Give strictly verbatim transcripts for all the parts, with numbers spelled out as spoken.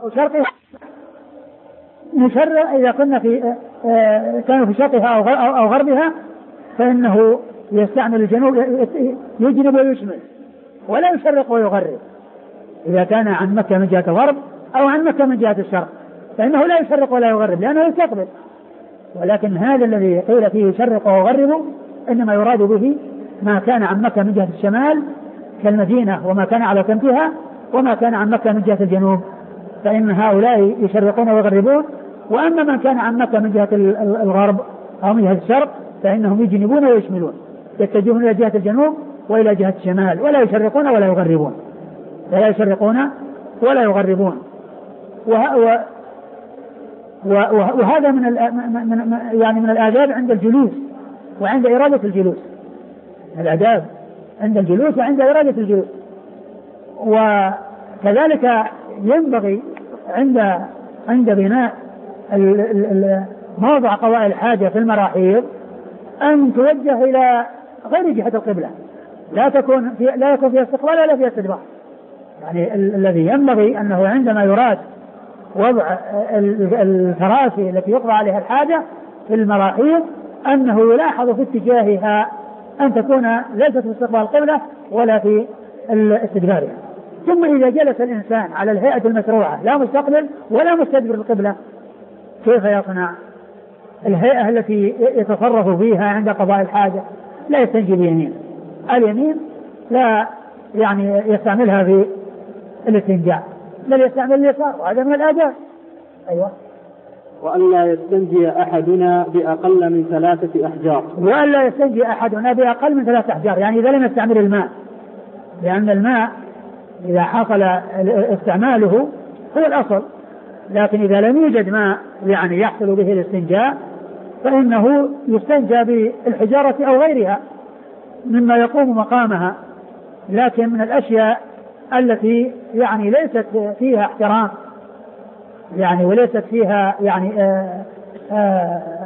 شرقها نشرق إذا كنا في كانوا في شرقها أو غربها فإنه يستعمل الجنوب يجنب ويشمل ولا يشرق ويغرب. إذا كان عن مكة من جهة الغرب أو عن مكة من جهة الشرق فإنه لا يشرق ولا يغرب لأنه يستقبل. ولكن هذا الذي قيل فيه يشرق ويغرب إنما يراد به ما كان عن مكة من جهة الشمال كالمدينة وما كان على كنفها وما كان عن مكة من جهة الجنوب فإن هؤلاء يشرقون ويغربون. وأما من كان عن مكة من جهة الغرب أو من جهة الشرق فإنهم يجنبون ويشملون يتجهون إلى جهة الجنوب وإلى جهة الشمال ولا يشرقون ولا يغربون ولا يشرقون ولا يغربون. وه وهذا من يعني من الآداب عند الجلوس وعند إرادة الجلوس الآداب عند الجلوس وعند إرادة الجلوس. وكذلك ينبغي عند عند بناء موضع قضاء الحاجة في المراحيض أن توجه إلى غير جهة القبلة لا تكون في لا يكون فيها استقبال ولا فيها استدبار. يعني الذي ينبغي أنه عندما يراد وضع الكراسي التي يقضى عليها الحاجة في المراحيض أنه يلاحظ في اتجاهها أن تكون ليست في استقبال القبلة ولا في استدبارها. ثم إذا جلس الإنسان على الهيئة المشروعة لا مستقبل ولا مستدبر القبلة كيف يصنع؟ الهيئة التي يتصرف فيها عند قضاء الحاجة لا يستنجي بيمين اليمين لا يعني يستعملها في الاستنجاء بل يستعمل اليسار وهذا من الآداب. أيوة. وأن لا يستنجي أحدنا بأقل من ثلاثة أحجار وأن لا يستنجي أحدنا بأقل من ثلاثة أحجار يعني إذا لم يستعمل الماء لأن الماء إذا حصل استعماله هو الأصل لكن إذا لم يوجد ماء يعني يحصل به الاستنجاء فإنه يستنجى بالحجارة أو غيرها مما يقوم مقامها لكن من الأشياء التي يعني ليست فيها احترام يعني وليست فيها يعني آآ آآ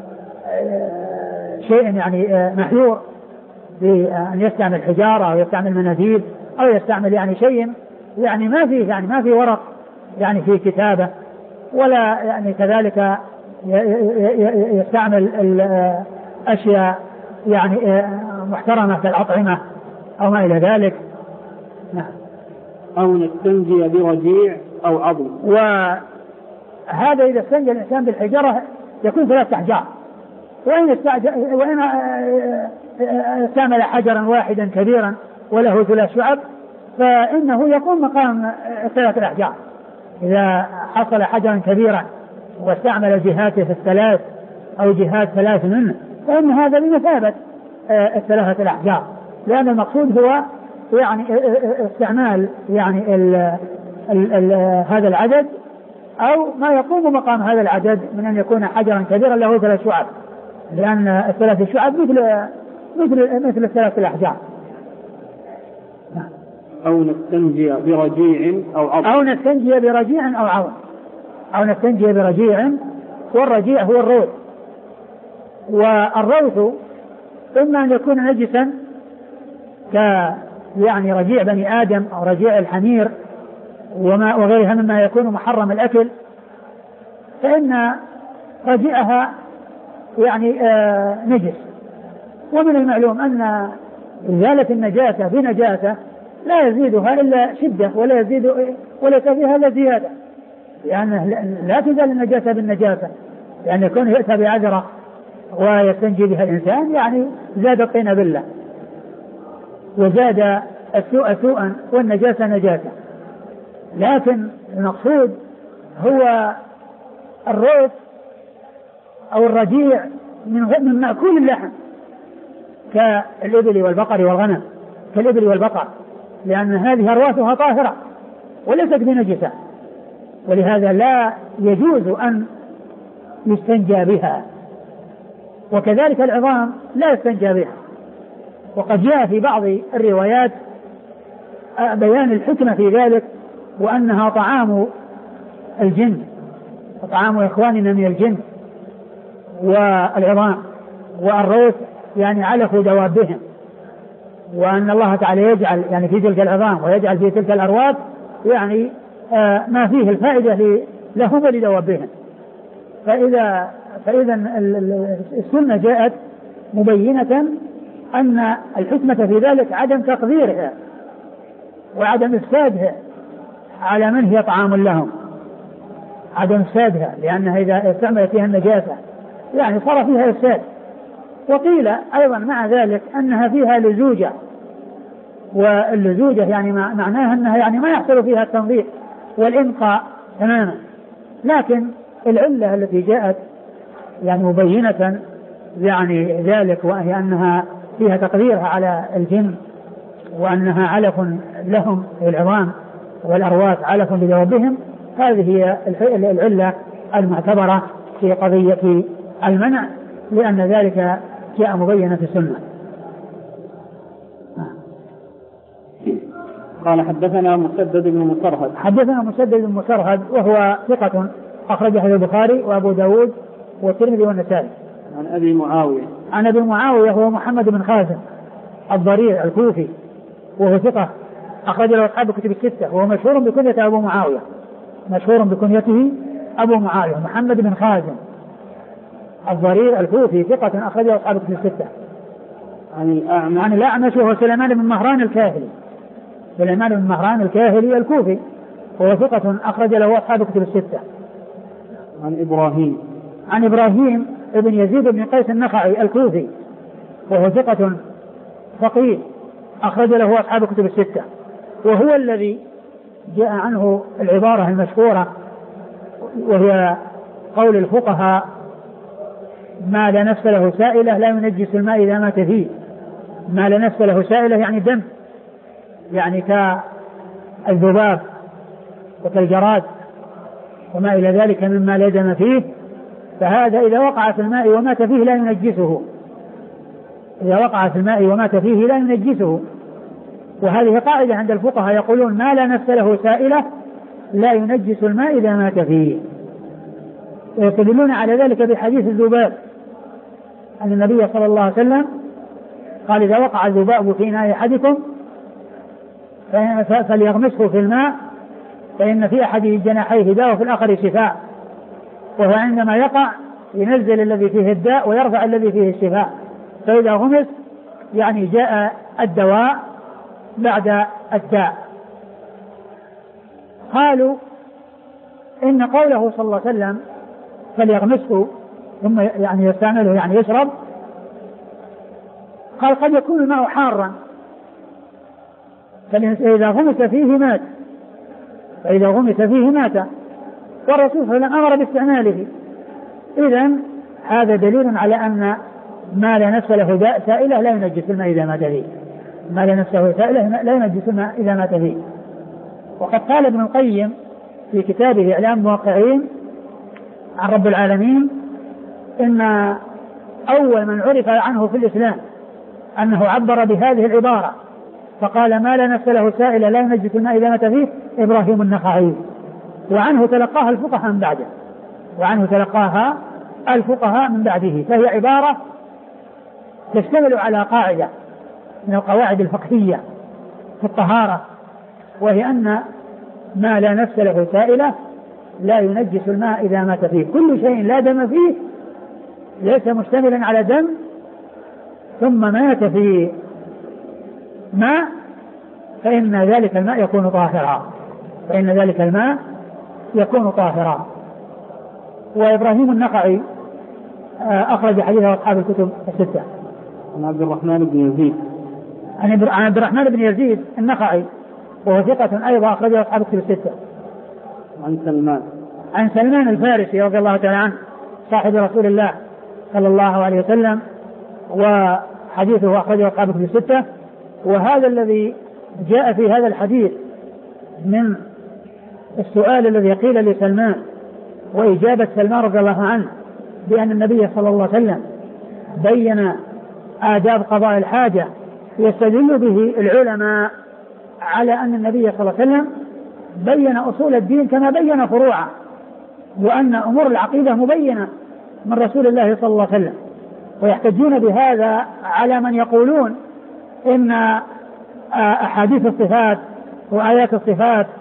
آآ شيء يعني محذور بأن يستعمل حجارة أو يستعمل مناديل أو يستعمل يعني شيء يعني ما فيه يعني ما في ورق يعني في كتابة ولا يعني كذلك يستعمل أشياء يعني محترمة كالأطعمة أو ما إلى ذلك. نعم. أو نستنجي برجيع أو عظم. وهذا إذا استنجى الإنسان بالحجارة يكون ثلاثة أحجار وإن وإن استعمل حجرا واحدا كبيرا وله ثلاث شعب فإنه يكون مقام ثلاثة الأحجار. إذا حصل حجرا كبيرا واستعمل جهاته في الثلاث أو جهات ثلاث منه فإن هذا بمثابة الثلاثة الأحجار لأن المقصود هو يعني استعمال يعني ال ال ال هذا العدد أو ما يقوم مقام هذا العدد من أن يكون حجرا كبيرا له ثلاث شعب لأن الثلاث الشعب مثل مثل مثل الثلاث الأحجار. أو نستنجي برجيع أو عظم. أو نستنجي برجيع أو عظم. أو نستنجي برجيع والرجيع هو الروث والروث إما أن يكون نجسا ك يعني رجيع بني آدم أو رجيع الحمير وما وغيرها مما يكون محرم الأكل فإن رجيعها يعني آه نجس. ومن المعلوم أن إزالة النجاسة بنجاسة لا يزيدها إلا شدة ولا يزيد ولا فيها إلا زيادة لأن لا تزال النجاسة بالنجاسة لأن يعني يكون يؤتى بعذرة ويستنجي بها الإنسان يعني زاد الطين بالله وزاد السوء سوءا والنجاسة نجاسة. لكن المقصود هو الروث أو الرجيع من مأكول اللحم كالإبل والبقر والغنم كالإبل والبقر لأن هذه أرواثها طاهرة وليست بنجسة ولهذا لا يجوز أن يستنجى بها. وكذلك العظام لا يستنجى بها. وقد جاء في بعض الروايات بيان الحكمة في ذلك وأنها طعام الجن وطعام إخواننا من الجن والعظام والروث يعني علف دوابهم وأن الله تعالى يجعل يعني في تلك العظام ويجعل في تلك الأرواث يعني ما فيه الفائدة لهم ولدوابهم. فإذا فإذا السنة جاءت مبينة أن الحكمة في ذلك عدم تقديرها وعدم إفسادها على من هي طعام لهم، عدم إفسادها، لأنها إذا استعملت فيها النجاسة يعني صار فيها إفساد. وقيل أيضا مع ذلك أنها فيها لزوجة، واللزوجة يعني معناها أنها يعني ما يحصل فيها التنظيف والإنقاء تماما. لكن العلة التي جاءت يعني مبينة يعني ذلك، وهي أنها فيها تقديرها على الجن، وأنها علف لهم العظام والأرواس علف لدوابهم، هذه هي العلة المعتبرة في قضية المنع، لأن ذلك جاء مبينا في السنة. قال حدثنا مسدد بن مسرهد. حدثنا مسدد بن مسرهد وهو ثقة أخرجه البخاري وأبو داود والترمذي والنسائي. عن أبي معاوية. عن أبي معاوية هو محمد بن خازم الضرير الكوفي، وهو ثقة أخرج له أصحاب الكتب الستة، وهو مشهور بكنيته أبو معاوية، مشهور بكنيته أبو معاوية محمد بن خازم الضرير الكوفي ثقة أخرج له أصحاب الكتب الستة. عن الأعمش. عن الأعمش وهو سليمان بن مهران الكاهلي، سليمان بن مهران الكاهلي الكوفي، وهو ثقة أخرج له أصحاب الكتب الستة. عن إبراهيم. عن إبراهيم ابن يزيد بن قيس النخعي الكوفي، وهو ثقة فقيه أخرج له أصحاب الكتب الستة، وهو الذي جاء عنه العبارة المشهورة وهي قول الفقهاء: ما لا نفس له سائلة لا ينجس الماء إذا مات فيه. ما لا نفس له سائلة يعني دم، يعني كالذباب وكالجراد وما إلى ذلك مما لا دم فيه، فهذا إذا وقع في الماء ومات فيه لا ينجسه، إذا وقع في الماء ومات فيه لا ينجسه. وهذه قاعدة عند الفقهاء يقولون: ما لا نفس له سائلة لا ينجس الماء إذا مات فيه. ويستدلون على ذلك بحديث الذباب أن النبي صلى الله عليه وسلم قال: إذا وقع الذباب في إناء أحدكم فليغمسه في الماء فإن في أحد جناحيه داء وفي الآخر شفاء. وهو عندما يقع ينزل الذي فيه الداء ويرفع الذي فيه الشفاء، فإذا غمس يعني جاء الدواء بعد الداء. قالوا إن قوله صلى الله عليه وسلم فليغمسه ثم يعني يستعمله يعني يشرب، قال قد يكون الماء حارا فإذا غمس فيه مات، فإذا غمس فيه مات، والرسول صلى الله عليه وسلم أمر باستعماله. إذن هذا دليل على أن ما لا نفس له داء سائلة لا ينجس الماء إذا مات فيه، ما لا نفس له سائلة لا ينجس الماء إذا مات فيه. وقد قال ابن القيم في كتابه إعلام الموقعين عن رب العالمين إن أول من عرف عنه في الإسلام أنه عبر بهذه العبارة فقال: ما لا نفس له سائلة لا ينجس الماء إذا مات فيه، إبراهيم النخعي، وعنه تلقاها الفقهاء من بعده، وعنه تلقاها الفقهاء من بعده. فهي عبارة تشتمل على قاعدة من القواعد الفقهية في الطهارة، وهي أن ما لا نفس له سائلة لا ينجس الماء إذا مات فيه. كل شيء لا دم فيه ليس مشتملا على دم ثم مات في ماء فإن ذلك الماء يكون طاهرا، فإن ذلك الماء يكون طاهرا. وإبراهيم النخعي أخرج حديثه أصحاب الكتب الستة. عن عبد الرحمن بن يزيد. عن عبد الرحمن بن يزيد النخعي وهو ثقة أيضا أخرجه أصحاب الكتب الستة. عن سلمان. عن سلمان الفارسي رضي الله تعالى عنه صاحب رسول الله صلى الله عليه وسلم، وحديثه أخرجه أصحاب الكتب الستة. وهذا الذي جاء في هذا الحديث من السؤال الذي قيل لسلمان وإجابة سلمان رضي الله عنه بأن النبي صلى الله عليه وسلم بين آداب قضاء الحاجة، يستدل به العلماء على أن النبي صلى الله عليه وسلم بين أصول الدين كما بين فروعه، وأن أمور العقيدة مبينة من رسول الله صلى الله عليه وسلم. ويحتجون بهذا على من يقولون إن أحاديث الصفات وآيات الصفات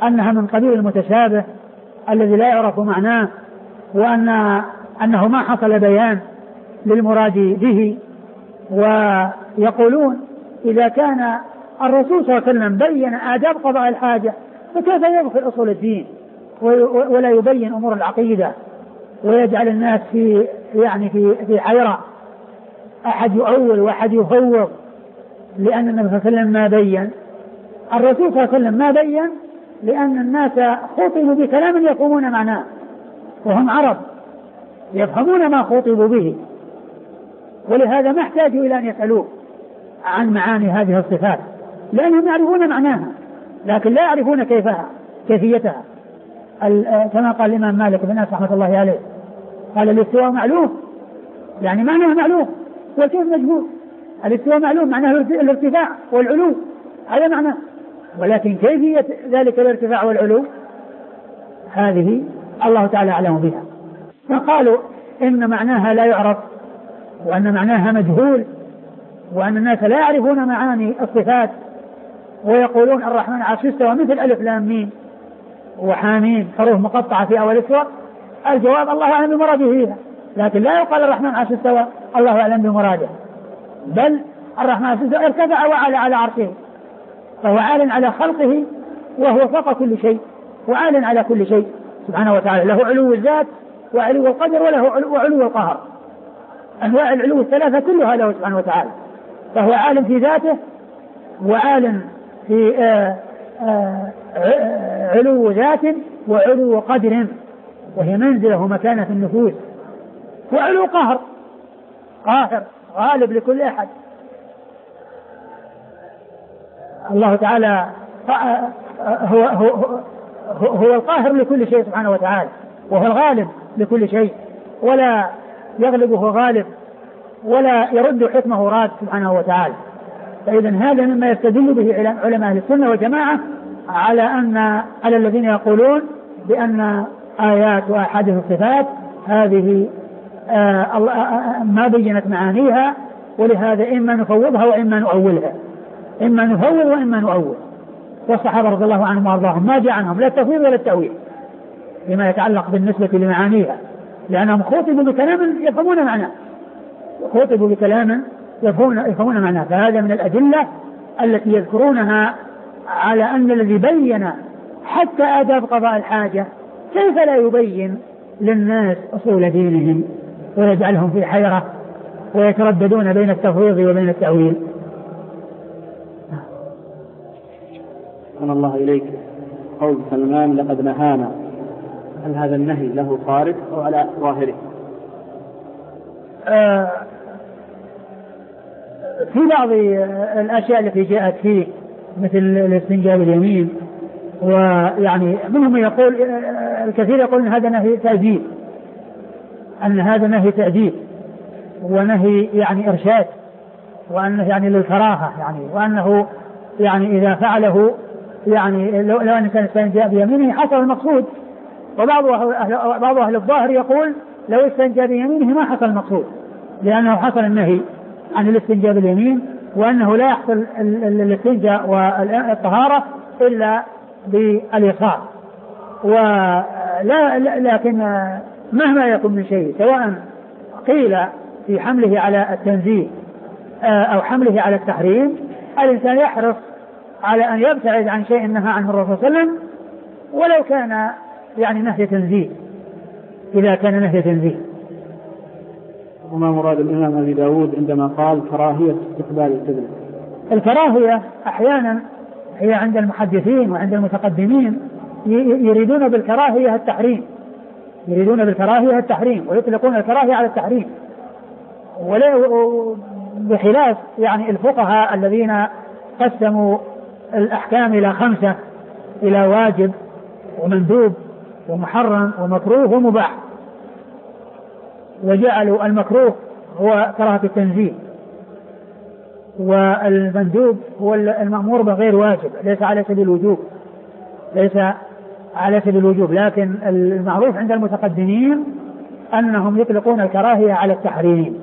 أنها من قبيل المتشابه الذي لا يعرف معناه، وأن أنه ما حصل بيان للمراد به. ويقولون إذا كان الرسول صلى الله عليه وسلم بين آداب قضاء الحاجة فكيف يدخل أصول الدين ولا يبين أمور العقيدة ويجعل الناس في يعني في في حيرة، أحد يؤول وأحد يفوض، لأن النبي صلى الله عليه وسلم ما بين. الرسول صلى الله عليه وسلم ما بين لأن الناس خطبوا بكلام يفهمون معناه، وهم عرب يفهمون ما خطبوا به، ولهذا ما احتاجوا إلى أن يسألوه عن معاني هذه الصفات، لأنهم يعرفون معناها لكن لا يعرفون كيفها كيفيتها. كما قال الإمام مالك بن أنس رحمة الله عليه، قال الاستواء معلوم، يعني معناه معلوم، والكيف مجهول. الاستواء معلوم معناه الارتفاع والعلو، هذا معناه، ولكن كيفية ذلك الارتفاع والعلو هذه الله تعالى أعلم بها. فقالوا إن معناها لا يعرف، وأن معناها مجهول، وأن الناس لا يعرفون معاني الصفات، ويقولون الرحمن عرش استوى مثل ألف لام ميم وحامين حروف مقطعة في أول السورة. الجواب الله أعلم بمراده فيها، لكن لا يقال الرحمن عرش استوى الله أعلم بمراده، بل الرحمن عرش استوى ارتفع وعلى على عرشه، فهو عال على خلقه وهو فوق كل شيء وعال على كل شيء سبحانه وتعالى، له علو الذات وعلو القدر وله علو القهر، أنواع العلو الثلاثة كلها له سبحانه وتعالى، فهو عالم في ذاته وعالم في آآ آآ علو ذات وعلو قدر، وهي منزله مكانة النفوس، وعلو قهر، قاهر غالب لكل أحد. الله تعالى هو, هو, هو, هو القاهر لكل شيء سبحانه وتعالى، وهو الغالب لكل شيء، ولا يغلبه غالب ولا يرد حكمه راد سبحانه وتعالى. فإذا هذا مما يستدل به علماء أهل السنة والجماعة على أن على الذين يقولون بأن آيات وأحاديث الصفات هذه آه ما بينت معانيها، ولهذا إما نفوضها وإما نؤولها، إما نفوض وإما نؤول. والصحابة رضي الله عنهم وأرضاهم ما جاء عنهم لا التفويض ولا التأويل فيما يتعلق بالنسبة لمعانيها، لأنهم خاطبوا بكلام يفهمون معناه، خاطبوا بكلام يفهمون معناه. فهذا من الأدلة التي يذكرونها على أن الذي بين حتى آداب قضاء الحاجة كيف لا يبين للناس أصول دينهم ويجعلهم في حيرة ويترددون بين التفويض وبين التأويل. أن الله إليك قول سلمان لقد نهانا، هل هذا النهي له خارج أو على ظاهره؟ آه في بعض الأشياء التي جاءت فيه مثل الاستنجاء باليمين، ويعني منهم يقول الكثير يقول أن هذا نهي تأديب، أن هذا نهي تأديب ونهي يعني إرشاد، وأنه يعني للكراهة، يعني وأنه يعني إذا فعله يعني لو, لو أن كان استنجاء بيمينه حصل المقصود. وبعض أهل, بعض أهل الظاهر يقول لو استنجاء بيمينه ما حصل المقصود، لأنه حصل النهي عن الاستنجاء باليمين، وأنه لا يحصل الاستنجاء والطهارة إلا باليسار. ولا لكن مهما يكون من شيء سواء قيل في حمله على التنزيه أو حمله على التحريم، الإنسان يحرص على أن يبتعد عن شيء نهى عنه الرسول صلى الله عليه وسلم ولو كان يعني نهي تنزيه، إذا كان نهي تنزيه. وما مراد الإمام أبي داود عندما قال كراهية استقبال القبلة؟ الكراهية أحيانا هي عند المحدثين وعند المتقدمين يريدون بالكراهية التحريم، يريدون بالكراهية التحريم ويطلقون الكراهية على التحريم، ولا بخلاف يعني الفقهاء الذين قسموا الأحكام إلى خمسة، إلى واجب ومندوب ومحرم ومكروه ومباح، وجعلوا المكروه هو كراهة التنزيه، والمندوب هو المأمور بغير واجب، ليس على سبيل الوجوب، ليس على سبيل الوجوب، لكن المعروف عند المتقدمين أنهم يطلقون الكراهية على التحريم.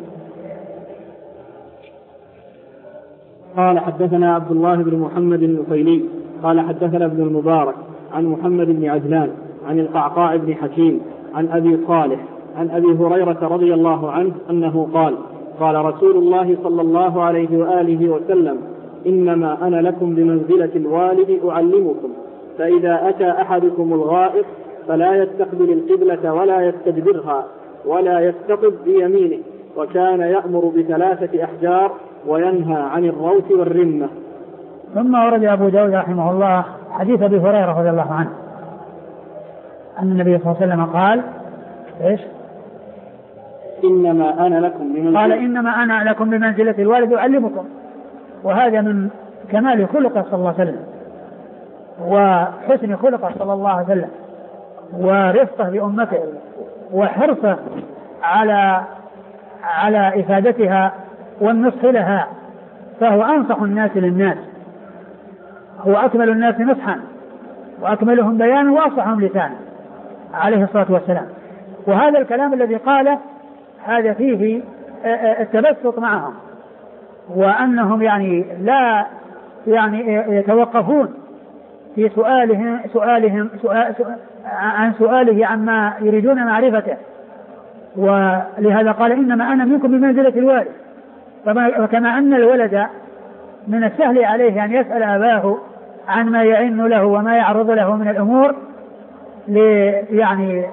قال حدثنا عبد الله بن محمد النفيلي قال حدثنا ابن المبارك عن محمد بن عجلان عن القعقاع بن حكيم عن أبي صالح عن أبي هريرة رضي الله عنه أنه قال قال رسول الله صلى الله عليه وآله وسلم إنما أنا لكم بمنزلة الوالد أعلمكم، فإذا أتى أحدكم الغائط فلا يستقبل القبلة ولا يستدبرها ولا يستقب بيمينه، وكان يأمر بثلاثة أحجار وينهى عن الروث والرمة. ثم ورد أبو داود رحمه الله حديث أبي هريرة رضي الله عنه أن النبي صلى الله عليه وسلم قال إيش؟ إنما أنا لكم بمنزلة قال إنما أنا لكم بمنزلة الوالد أعلمكم، وهذا من كمال خلقه صلى الله عليه وسلم وحسن خلقه صلى الله عليه وسلم ورفقه بأمته وحرصه على على إفادتها والنصح لها، فهو أنصح الناس للناس، هو أكمل الناس نصحا وأكملهم بيانا وأصحهم لسانا عليه الصلاة والسلام. وهذا الكلام الذي قاله هذا فيه التبسط معهم، وأنهم يعني لا يعني يتوقفون في سؤالهم سؤالهم سؤال عن سؤاله عما يريدون معرفته. ولهذا قال إنما أنا منكم بمنزلة الوالد، وكما أن الولد من السهل عليه أن يسأل أباه عن ما يعن له وما يعرض له من الأمور يعني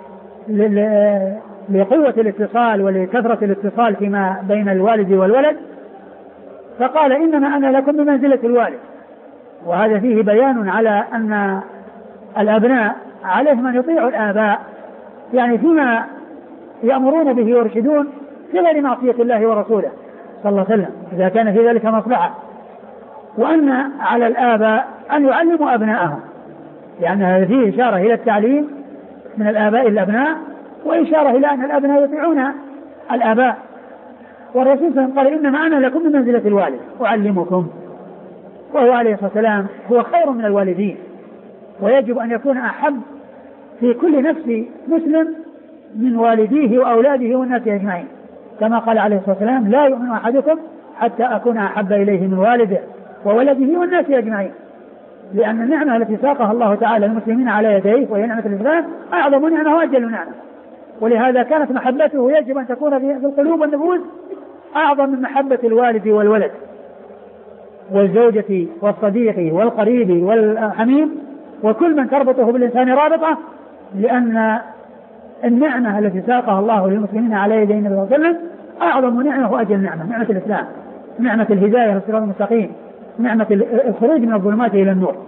لقوة الاتصال ولكثرة الاتصال فيما بين الوالد والولد، فقال إنما أنا لكم بمنزلة الوالد. وهذا فيه بيان على أن الأبناء عليهم أن يطيعوا الآباء يعني فيما يأمرون به ويرشدون في غير معصية الله ورسوله صلى الله عليه وسلم إذا كان في ذلك مصلحة، وأن على الآباء أن يعلموا أبناءهم، لأن هذا فيه إشارة إلى التعليم من الآباء الأبناء، وإشارة إلى أن الأبناء يطيعون الآباء. والرسول صلى الله عليه وسلم قال إنما أنا لكم بمنزلة الوالد أعلمكم، وهو عليه الصلاة والسلام هو خير من الوالدين، ويجب أن يكون أحب في كل نفس مسلم من والديه وأولاده والناس أجمعين، كما قال عليه الصلاة والسلام لا يؤمن أحدكم حتى أكون أحب إليه من والده وولده والناس أجمعين، لأن النعمة التي ساقها الله تعالى المسلمين على يديه وهي نعمة الإسلام أعظم نعمة وأجل نعمة، ولهذا كانت محبته يجب أن تكون في القلوب والنفوس أعظم من محبة الوالد والولد والزوجة والصديق والقريب والحميم وكل من تربطه بالإنسان رابطة، لأن النعمة التي ساقها الله للمسلمين على يدي النبي صلى الله عليه وسلم أعظم نعمة وأجل نعمة، نعمة الإسلام، نعمة الهداية للصراط المستقيم، نعمة الخروج من الظلمات إلى النور.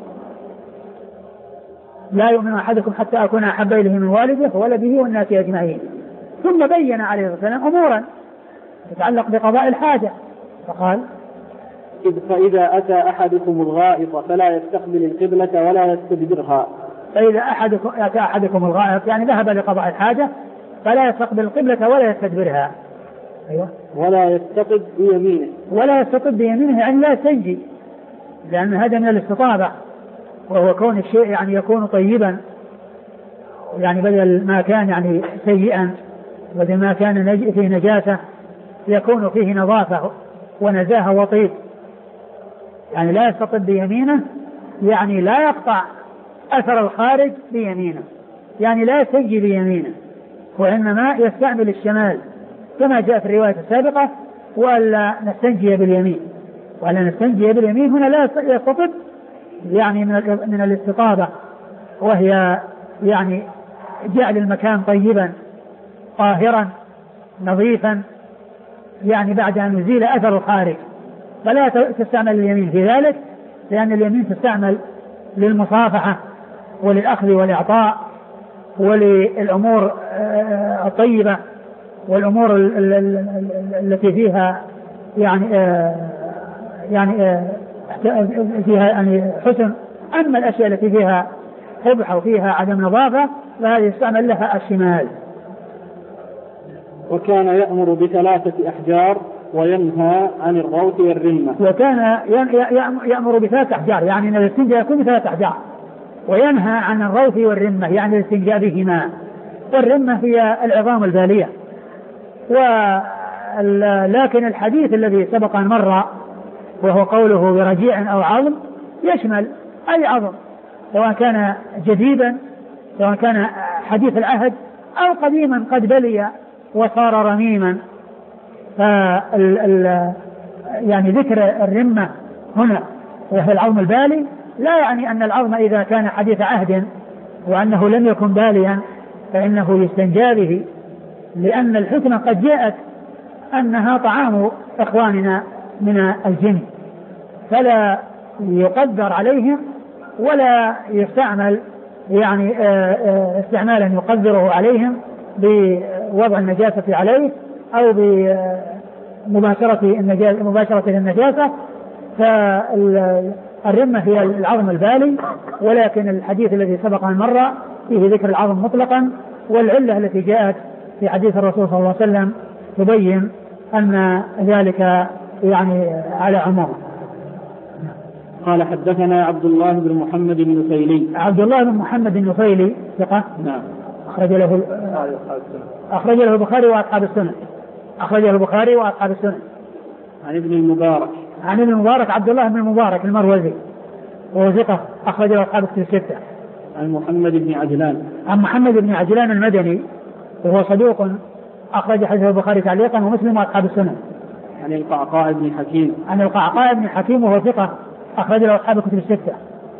لا يؤمن أحدكم حتى أكون أحب إليه من والده وولده والناس أجمعين. ثم بين عليه الصلاة والسلام أمورا تتعلق بقضاء الحاجة فقال فإذا أتى أحدكم الغائط فلا يستقبل القبلة ولا يستدبرها. فإذا أحدكم أتى أحدكم الغائط يعني ذهب لقضاء الحاجة فلا يستقبل القبلة ولا يستدبرها. أيوة. ولا يستقب بيمينه ولا يستقب بيمينه يعني لا يستنجي، لأن هذا من الاستطابة، وهو كون الشيء يعني يكون طيبا، يعني بدل ما كان يعني سيئا، بدل ما كان فيه نجاسة يكون فيه نظافة ونزاهة وطيب. يعني لا يستقب بيمينه يعني لا يقطع أثر الخارج بيمينه، يعني لا يستنجي بيمينه، وإنما يستعمل الشمال كما جاء في الرواية السابقة ولا نستنجي باليمين. ولا نستنجي باليمين هنا لا يستطب يعني من من الاستطابة، وهي يعني جعل المكان طيبا طاهرا نظيفا، يعني بعد أن يزيل أثر الخارج. فلا تستعمل اليمين في ذلك، لأن اليمين تستعمل للمصافحة وللأخذ والإعطاء وللأمور الطيبة والأمور التي فيها يعني يعني فيها يعني حسن. أما الأشياء التي فيها قبح وفيها عدم نظافة فهذه يستعمل لها الشمال. وكان يأمر بثلاثة أحجار وينهى عن الروث والرمة. وكان يأمر بثلاثة أحجار يعني أن الاستنجاء يكون بثلاثة أحجار، وينهى عن الروث والرمة يعني الاستنجاء بهما. والرمة هي العظام البالية. ولكن الحديث الذي سبق أن مر وهو قوله برجيع أو عظم يشمل أي عظم سواء كان جديدا سواء كان حديث العهد أو قديما قد بلي وصار رميما. فال ال يعني ذكر الرمة هنا وهي العظم البالي لا يعني أن العظم إذا كان حديث عهد وأنه لم يكن باليا فإنه يستنجى به، لأن الحكمة قد جاءت أنها طعام إخواننا من الجن، فلا يقدر عليهم ولا يستعمل يعني استعمالا يقدره عليهم بوضع النجاسة عليه أو بمباشرة النجاسة مباشرة النجاسة. فالرمة هي العظم البالي، ولكن الحديث الذي سبق أن مر فيه ذكر العظم مطلقا، والعلة التي جاءت في حديث الرسول صلى الله عليه وسلم تبين أن ذلك يعني على عموم. قال حدثنا عبد الله بن محمد النفيلي. عبد الله بن محمد النفيلي ثقة. نعم. أخرج له أخرج له البخاري وأصحاب السنن. أخرج له البخاري وأصحاب السنن. عن ابن المبارك. عن ابن المبارك عبد الله بن المبارك المروزي وهو ثقة أخرج له أصحاب الستة. عن محمد بن عجلان. عن محمد بن عجلان المدني وهو صدوق أخرج حديث البخاري تعليقا ومسلم وأصحاب السنن. عن القعقاع بن حكيم. عن القعقاع بن حكيم وهو ثقة أخرج له أصحاب الكتب الستة.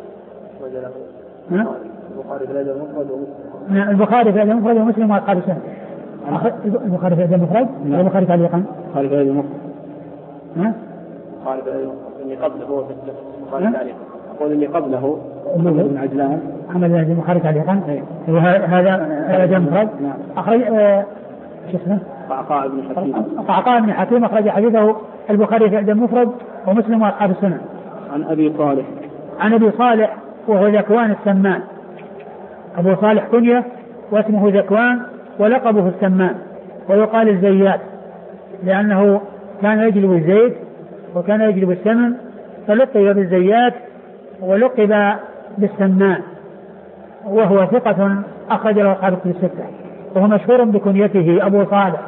البخاري في الأدب المفرد ومسلم. البخاري في الأدب المفرد ومسلم وأصحاب السنن. البخاري في الأدب المفرد والبخاري تعليقا. البخاري في الأدب المفرد. ها؟ البخاري في الأدب اللي قبله في البخاري تعليقا. أقول اللي قبله محمد بن عجلان. محمد بن البخاري تعليقا. وهذا الأدب المفرد. أخرج شو اسمه؟ قعقاع بن حكيم. قعقاع بن حكيم أخرج حديثه البخاري في الأدب المفرد ومسلم وأصحاب السنن. عن أبي صالح. عن أبي صالح وهو ذكوان السمان. أبو صالح كنية واسمه ذكوان ولقبه السمان، ويقال الزيات لأنه كان يجلب الزيت وكان يجلب السمن فلقب بالزيات ولقب بالسمان، وهو ثقة أخرج له أصحاب الكتب الستة، وهو مشهور بكنيته أبو صالح.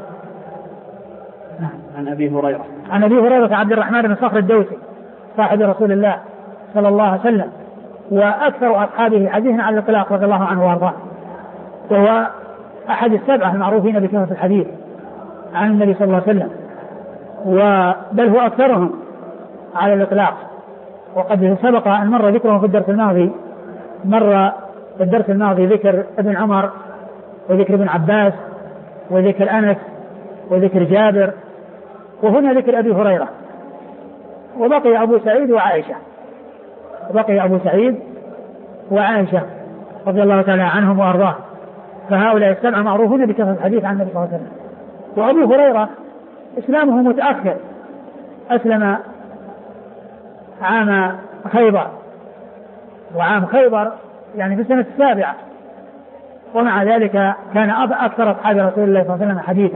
عن أبي هريرة. عن أبي هريرة عبد الرحمن بن صخر الدوسي صاحب رسول الله صلى الله عليه وسلم وأكثر أصحابه حديثا على الإطلاق رضي الله عنه وأرضاه، وهو أحد السبعة المعروفين بكثرة الحديث عن النبي صلى الله عليه وسلم، وبل هو أكثرهم على الإطلاق. وقد سبق أن مر ذكره في الدرس الماضي، مر في الدرس الماضي ذكر ابن عمر وذكر ابن عباس وذكر أنس وذكر جابر، وهنا ذكر أبي هريرة، وبقي أبو سعيد وعائشة وبقي أبو سعيد وعائشة رضي الله تعالى عنهم وأرضاه. فهؤلاء السبعة معروفون بكثرة الحديث عن النبي صلى الله عليه وسلم. وأبو هريرة إسلامه متأخر، أسلم عام خيبر، وعام خيبر يعني في السنة السابعة، ومع ذلك كان أكثر أصحاب رسول الله صلى الله عليه وسلم حديثا.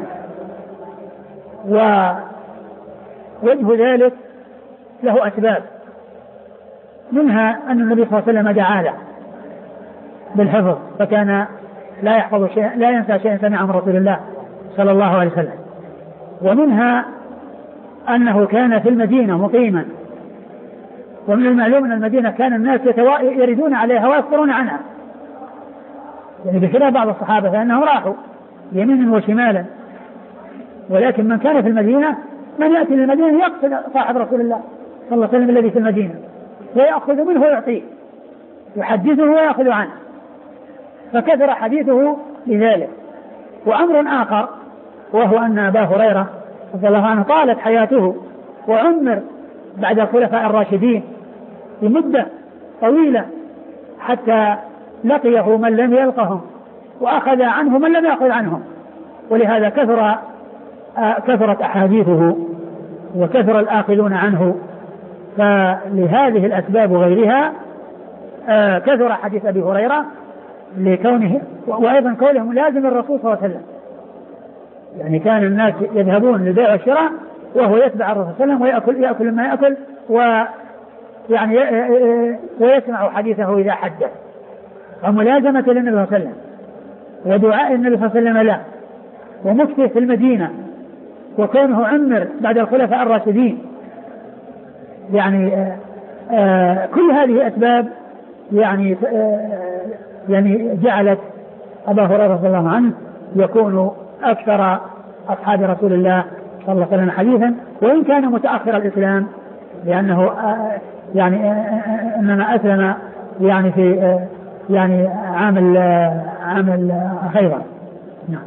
ووجه ذلك له أسباب، منها أن النبي صلى الله عليه وسلم دعا له بالحفظ، فكان لا يحفظ شيء لا ينسى شيئا سمعه من رسول الله صلى الله عليه وسلم. ومنها أنه كان في المدينة مقيما، ومن المعلوم أن المدينة كان الناس يردون عليها ويفطرون عنها، يعني بخلاف بعض الصحابة فإنهم راحوا يمينا وشمالا، ولكن من كان في المدينة من يأتي للمدينة يقصد صاحب رسول الله صلى الله عليه وسلم الذي في المدينة ويأخذ منه ويعطيه، يحدثه ويأخذ عنه، فكثر حديثه لذلك. وأمر آخر وهو أن أبا هريرة رضي الله عنه طالت حياته وعمر بعد الخلفاء الراشدين لمدة طويلة حتى لقيه من لم يلقهم وأخذ عنه من لم يأخذ عنهم، ولهذا كثر كثرت أحاديثه وكثر الآخذون عنه. فلهذه الأسباب وغيرها كثر حديث أبي هريرة لكونه، وأيضا كونه ملازم الرسول صلى الله عليه وسلم، يعني كان الناس يذهبون للبيع والشراء وهو يتبع الرسول صلى الله عليه وسلم ويأكل يأكل ما يأكل ويعني ويسمع حديثه إذا حدث، وملازمة للنبي صلى الله عليه وسلم ودعاء النبي صلى الله عليه وسلم له ومكثه في المدينة وكونه عمر بعد الخلفاء الراشدين، يعني آآ آآ كل هذه أسباب يعني يعني جعلت أبا هريرة رضي الله عنه يكون أكثر أصحاب رسول الله صلى الله عليه وسلم حديثا، وإن كان متأخر الإسلام، لأنه يعني إنما أسلم يعني في يعني عام عام خيبر. نعم.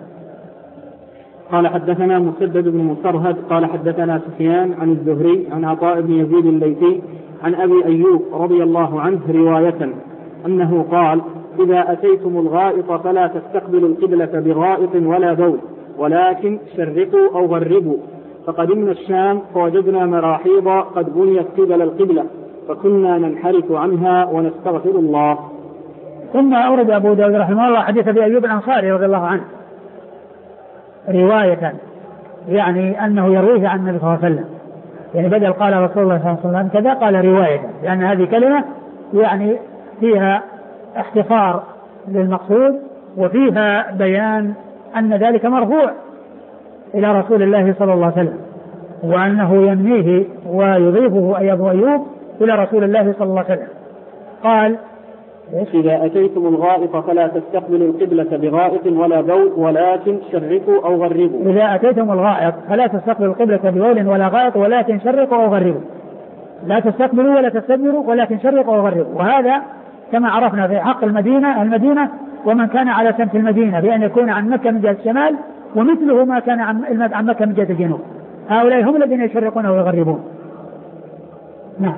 قال حدثنا مسدد بن مسرهد قال حدثنا سفيان عن الزهري عن عطاء بن يزيد الليثي عن أبي أيوب رضي الله عنه رواية أنه قال: إذا أتيتم الغائط فلا تستقبلوا القبلة بغائط ولا بول، ولكن شرقوا أو غربوا. فقدمنا الشام فوجدنا مراحيض قد بنيت قبل القبلة فكنا ننحرف عنها ونستغفر الله. ثم أورد أبو داود رحمه الله حديث أبي أيوب الأنصاري رضي الله عنه رواية، يعني أنه يرويه عن النبي صلى الله عليه وسلم، يعني بدل قال رسول الله صلى الله عليه وسلم كذا قال رواية، لأن هذه كلمة يعني فيها اختصار للمقصود وفيها بيان أن ذلك مرفوع إلى رسول الله صلى الله عليه وسلم، وأنه ينميه ويضيفه أي أبو أيوب إلى رسول الله صلى الله عليه وسلم. قال: إذا أتيتم الغائط فلا تستقبلوا القبلة بغائط ولا بول، ولكن شرقوا أو غربوا. إذا أتيتم الغائط فلا تستقبلوا القبلة ببول ولا غائط ولكن شرقوا أو غربوا. لا تستقبلوا ولا تستدبروا ولكن شرقوا أو غربوا. وهذا كما عرفنا في حق المدينة المدينة ومن كان على سمت المدينة بأن يكون عن مكة من جهة الشمال، ومثله ما كان عن مكة من جهة الجنوب. هؤلاء هم الذين يشرقون ويغربون. نعم.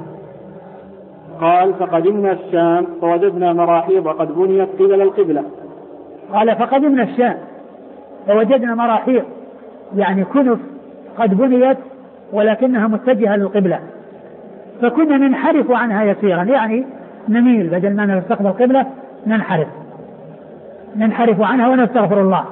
قال: فقدمنا الشام فوجدنا مراحيض قد بنيت قبل القبلة. قال: فقدمنا الشام فوجدنا مراحيض، يعني كنف قد بنيت ولكنها متجهة للقبلة، فكنا ننحرف عنها يسيرا، يعني نميل بدل ما نستقبل القبلة ننحرف ننحرف عنها ونستغفر الله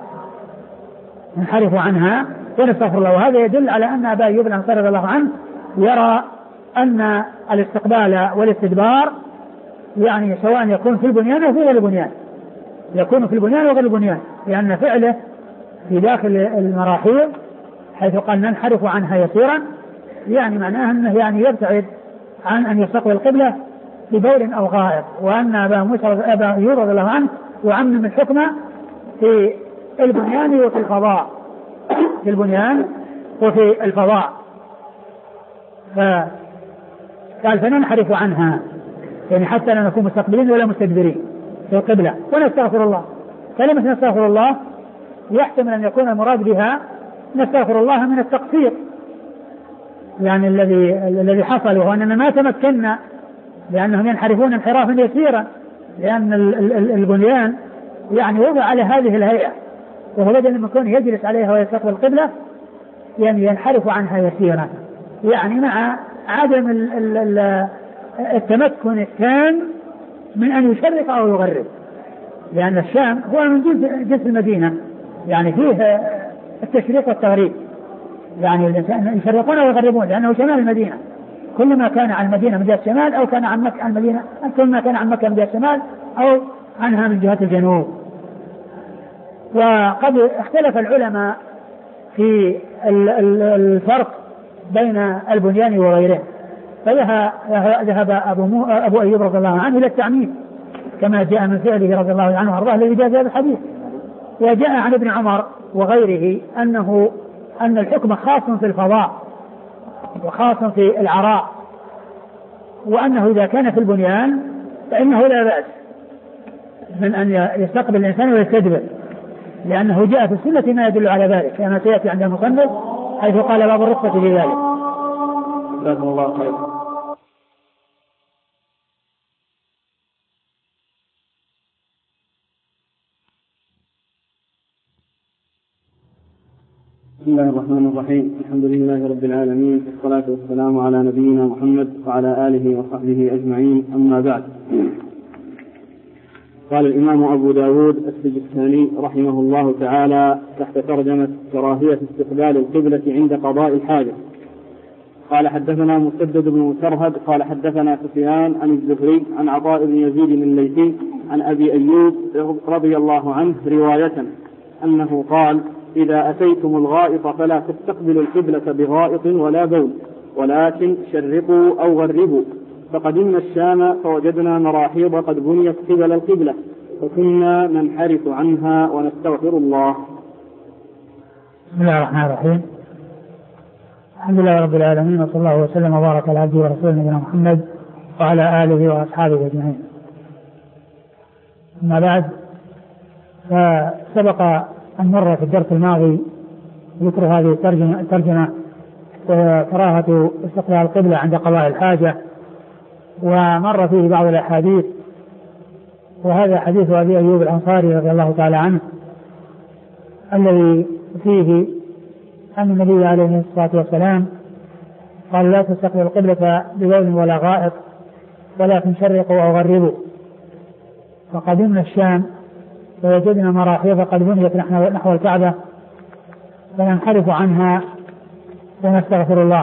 ننحرف عنها ونستغفر الله. وهذا يدل على أن أبا أيوب الأنصاري رضي الله عنه يرى أن الاستقبال والاستدبار يعني سواء يكون في البنيان أو في غير البنيان، يكون في البنيان وغير البنيان، لأن فعله في داخل المراحيض حيث قال ننحرف عنها يسيرا، يعني معناه أنه يعني يبتعد عن أن يستقبل القبلة ببول أو غائط. وأن أبا موسى أبا أيوب رضي الله عنه يعمم الحكم في البنيان وفي الفضاء في البنيان وفي الفضاء فقال: فننحرف عنها، يعني حتى لا نكون مستقبلين ولا مستدبرين في القبلة ونستغفر الله. كلمة نستغفر الله يحتمل أن يكون المراد بها نستغفر الله من التقصير، يعني الذي الذي حصل، وهو أننا ما تمكنا لأنهم ينحرفون انحرافا يسيرا، لأن البنيان يعني وضع على هذه الهيئة، وهو بدل من يكون يجلس عليها ويستقبل القبلة يعني ينحرف عنها يسيرا، يعني مع عدم التمكن التام من أن يشرق أو يغرب، لأن الشام هو من جنس المدينة، يعني فيه التشريق والتغريب، يعني يشرقون ويغربون لأنه شمال المدينة، كل ما كان عن المدينة من جهة الشمال أو كان عن مكة عن المدينة كل ما كان عن مكة من جهة الشمال أو عنها من جهة الجنوب. وقد اختلف العلماء في الفرق بين البنيان وغيره، فذهب أبو, أبو أيوب رضي الله عنه إلى التعميم كما جاء من فعله رضي الله عنه وأرضاه الذي جاء هذا الحديث. وجاء عن ابن عمر وغيره أنه أن الحكم خاص في الفضاء وخاص في العراء، وأنه إذا كان في البنيان فإنه لا بأس من أن يستقبل الإنسان ويستدبر، لأنه جاء في السنة ما يدل على ذلك كما سيأتي عند المصنف حيث قال باب الرخصة في ذلك. جزاكم الله خيرا. بسم الله الرحمن الرحيم، الحمد لله رب العالمين، والصلاة والسلام على نبينا محمد وعلى آله وصحبه أجمعين، أما بعد. قال الإمام أبو داود السجستاني رحمه الله تعالى تحت ترجمة كراهية استقبال القبلة عند قضاء الحاجة. قال: حدثنا مسدد بن مسرهد قال حدثنا سفيان عن الزهري عن عطاء بن يزيد الليثي عن أبي أيوب رضي الله عنه رواية أنه قال: إذا أتيتم الغائط فلا تستقبلوا القبلة بغائط ولا بول، ولكن شرقوا أو غربوا. فقدمنا الشام فوجدنا مراحيض قد بنيت قبل القبلة فكنا ننحرف عنها ونستغفر الله. بسم الله الرحمن الرحيم. الحمد لله رب العالمين، وصلى الله وسلم وبارك على عبده ورسوله نبينا محمد وعلى آله وأصحابه أجمعين. أما بعد، فسبق أن مر في الدرس الماضي ذكر هذه الترجمة, الترجمة وكراهة استقبال القبلة عند قضاء الحاجة، ومر فيه بعض الأحاديث، وهذا حديث أبي أيوب الأنصاري رضي الله تعالى عنه الذي فيه أن النبي عليه الصلاة والسلام قال: لا تستقبل القبلة ببول ولا غائط ولكن شرقوا أو غربوا. فقدمنا الشام فوجدنا مراحيض قد بنيت نحو الكعبة فننحرف عنها ونستغفر الله.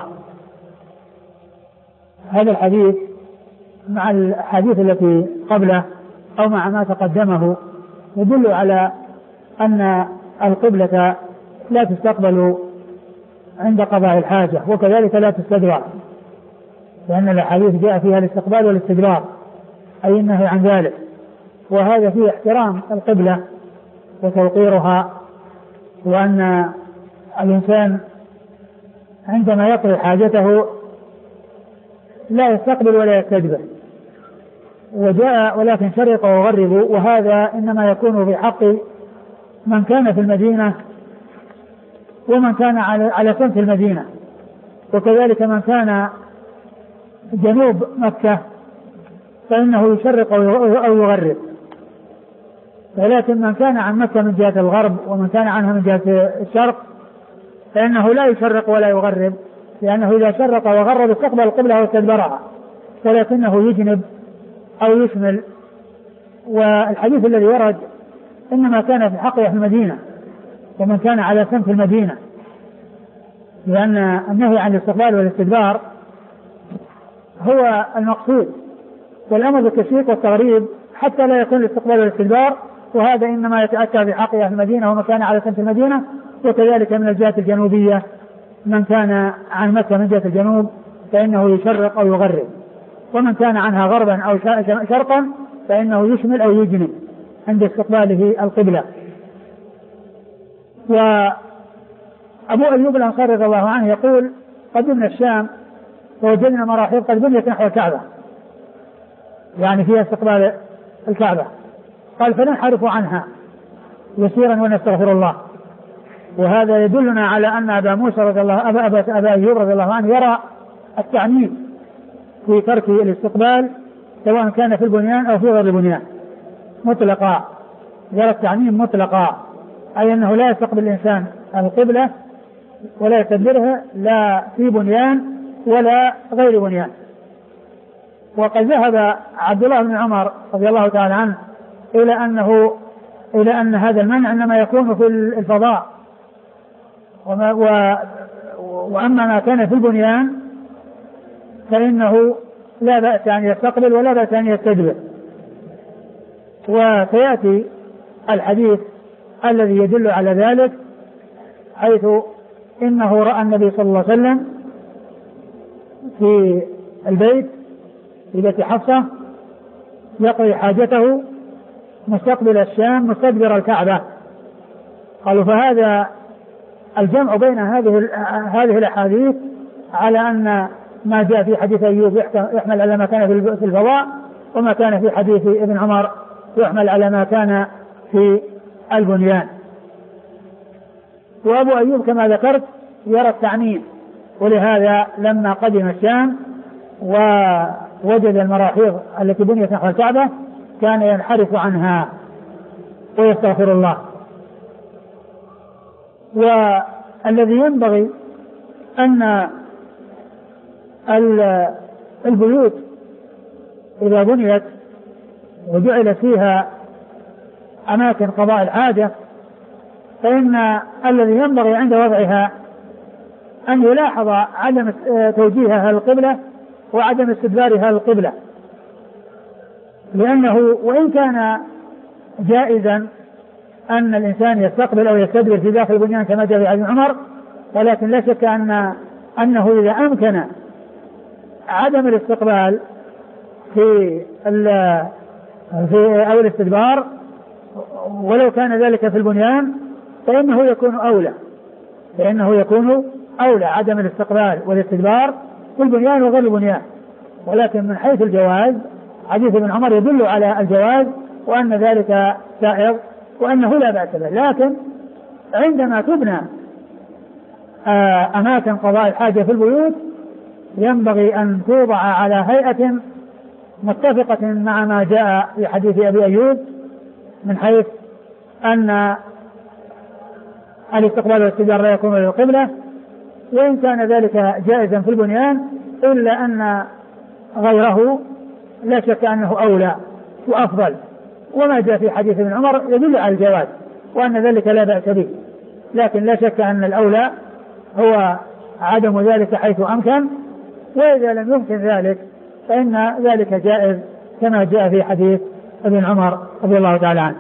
هذا الحديث مع الحديث التي قبله أو مع ما تقدمه يدل على أن القبلة لا تستقبل عند قضاء الحاجة، وكذلك لا تستدبر، لأن الحديث جاء فيها الاستقبال والاستدبار أي النهي عن ذلك، وهذا فيه احترام القبلة وتوقيرها، وأن الإنسان عندما يقضي حاجته لا يستقبل ولا يستدبر. وجاء ولكن شرقوا وغربوا، وهذا إنما يكون في حق من كان في المدينة ومن كان على سمت المدينة، وكذلك من كان جنوب مكة فإنه يشرق أو يغرب، ولكن من كان عن مكة من جهة الغرب ومن كان عنها من جهة الشرق فإنه لا يشرق ولا يغرب، لأنه إذا شرق وغرب استقبل القبلة واستدبرها، ولكنه يجنب أو يشمل. والحديث الذي ورد إنما كان في حق أهل المدينة ومن كان على سمت المدينة، لأن النهي عن الاستقبال والاستدبار هو المقصود، والأمر بالتشريق والتغريب حتى لا يكون الاستقبال والاستدبار، وهذا إنما يتأتى في حق أهل المدينة ومن كان على سمت المدينة، وكذلك من الجهة الجنوبية من كان عن مكة من جهة الجنوب فإنه يشرق أو يغرب، ومن كان عنها غربا أو شرقا فإنه يشمل أو يجنب عند استقباله القبلة. وأبو أيوب الأنصاري رضي الله عنه يقول: قدمنا الشام فوجدنا مراحيض قد بنيت نحو الكعبة، يعني فيها استقبال الكعبة، قال: فننحرف عنها يسيرا ونستغفر الله. وهذا يدلنا على أن أبا موسى رضي الله أبا, أبا, أبا أيوب رضي الله عنه يرى التعميم في ترك الاستقبال سواء كان في البنيان أو في غير البنيان مطلقا، يرى التعميم مطلقا، أي أنه لا يستقبل الإنسان القبلة ولا يستدبرها لا في بنيان ولا غير بنيان. وقد ذهب عبد الله بن عمر رضي الله تعالى عنه إلى أنه إلى أن هذا المنع إنما يكون في الفضاء، وما و وأما ما كان في البنيان فإنه لا بأس أن يستقبل ولا بأس أن يستدبر. وسيأتي الحديث الذي يدل على ذلك، حيث إنه رأى النبي صلى الله عليه وسلم في البيت في بيت حفصة يقضي حاجته مستقبل الشام مستدبر الكعبة. قالوا: فهذا الجمع بين هذه هذه الأحاديث على أن ما جاء في حديث أيوب يحمل على ما كان في الفضاء، وما كان في حديث ابن عمر يحمل على ما كان في البنيان. وأبو أيوب كما ذكرت يرى التعميم، ولهذا لما قدم الشام ووجد المراحيض التي بنيت نحو الكعبة كان ينحرف عنها ويستغفر الله. والذي ينبغي أن البيوت إذا بنيت وجعل فيها أماكن قضاء الحاجة فإن الذي ينبغي عند وضعها أن يلاحظ عدم توجيهها للقبلة وعدم استدبارها للقبلة، لأنه وإن كان جائزا أن الإنسان يستقبل أو يستدبر في داخل البنيان كما جاء في حديث عمر، ولكن لا شك أن أنه إذا أمكن عدم الاستقبال في في أو الاستدبار ولو كان ذلك في البنيان فإنه يكون أولى فإنه يكون أولى عدم الاستقبال والاستدبار في البنيان وغير البنيان. ولكن من حيث الجواز حديث ابن عمر يدل على الجواز وأن ذلك سائغ وأنه لا بأس به. لكن عندما تبنى أماكن قضاء الحاجة في البيوت ينبغي أن توضع على هيئة متفقة مع ما جاء في حديث أبي أيوب من حيث أن الاستقبال والاستدبار لا يكون للقبلة، وإن كان ذلك جائزا في البنيان إلا أن غيره لا شك أنه أولى وأفضل. وما جاء في حديث ابن عمر يدل على الجواز وأن ذلك لا بأس به، لكن لا شك أن الأولى هو عدم ذلك حيث أمكن، وإذا لم يمكن ذلك فإن ذلك جائز كما جاء في حديث ابن عمر رضي الله تعالى عنه.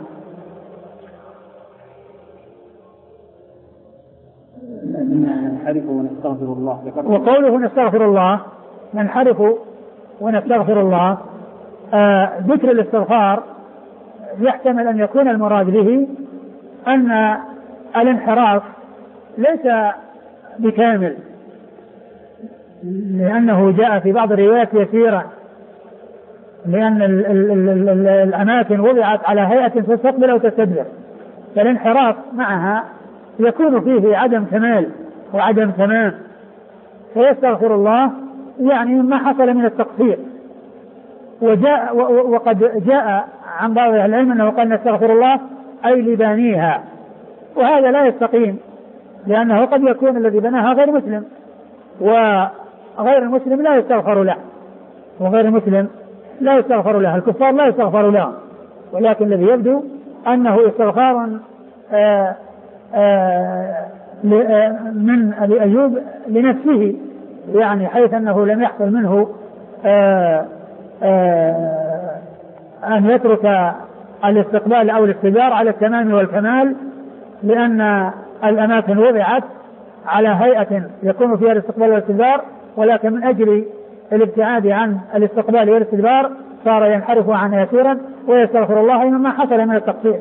ننحرف ونستغفر الله. وقوله نستغفر الله ننحرف ونستغفر الله آه ذكر الاستغفار يحتمل أن يكون المراد به أن الانحراف ليس بكامل، لأنه جاء في بعض الروايات يسيرا، لأن ال ال ال ال الأماكن وضعت على هيئة تستقبل أو تستدبر، فالانحراف معها يكون فيه عدم كمال وعدم تمام، فيستغفر الله يعني ما حصل من التقصير. وجاء وقد جاء عن بعض أهل العلم أنه قال نستغفر الله أي لبانيها، وهذا لا يستقيم، لأنه قد يكون الذي بناها غير مسلم وغير المسلم لا يستغفر له، وغير المسلم لا يستغفر له، الكفار لا يستغفر لهم، ولكن الذي يبدو أنه استغفار آآ آآ من أبي أيوب لنفسه، يعني حيث أنه لم يحصل منه آآ آآ أن يترك الاستقبال أو الاستدبار على التمام والكمال، لأن الأماكن وضعت على هيئة يكون فيها الاستقبال والاستدبار، ولكن من أجل الابتعاد عن الاستقبال والاستدبار صار ينحرف عنها يسيرا ويستغفر الله مما حصل من التقصير.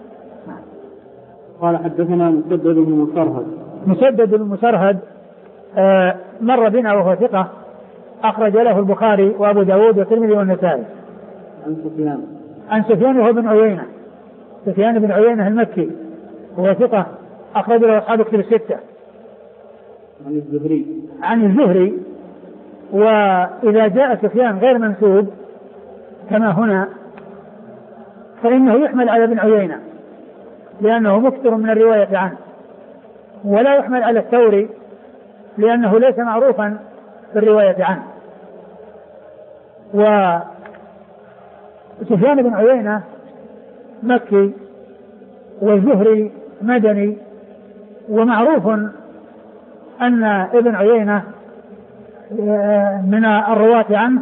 قال حدثنا مسدد بن مسرهد. مسدد بن مسرهد آه مر بنا وهو ثقة أخرج له البخاري وأبو داود والترمذي والنسائي. عن سفيان عن سفيان وهو بن عيينة، سفيان بن عيينة المكي وهو ثقة أخرج له أصحاب كتب الستة. عن الزهري عن الزهري وإذا جاء سفيان غير منسوب كما هنا فإنه يحمل على ابن عيينة لأنه مكثر من الرواية عنه، ولا يحمل على الثوري لأنه ليس معروفا في الرواية عنه. وسفيان بن عيينة مكي والزهري مدني، ومعروف أن ابن عيينة من الرواة عنه،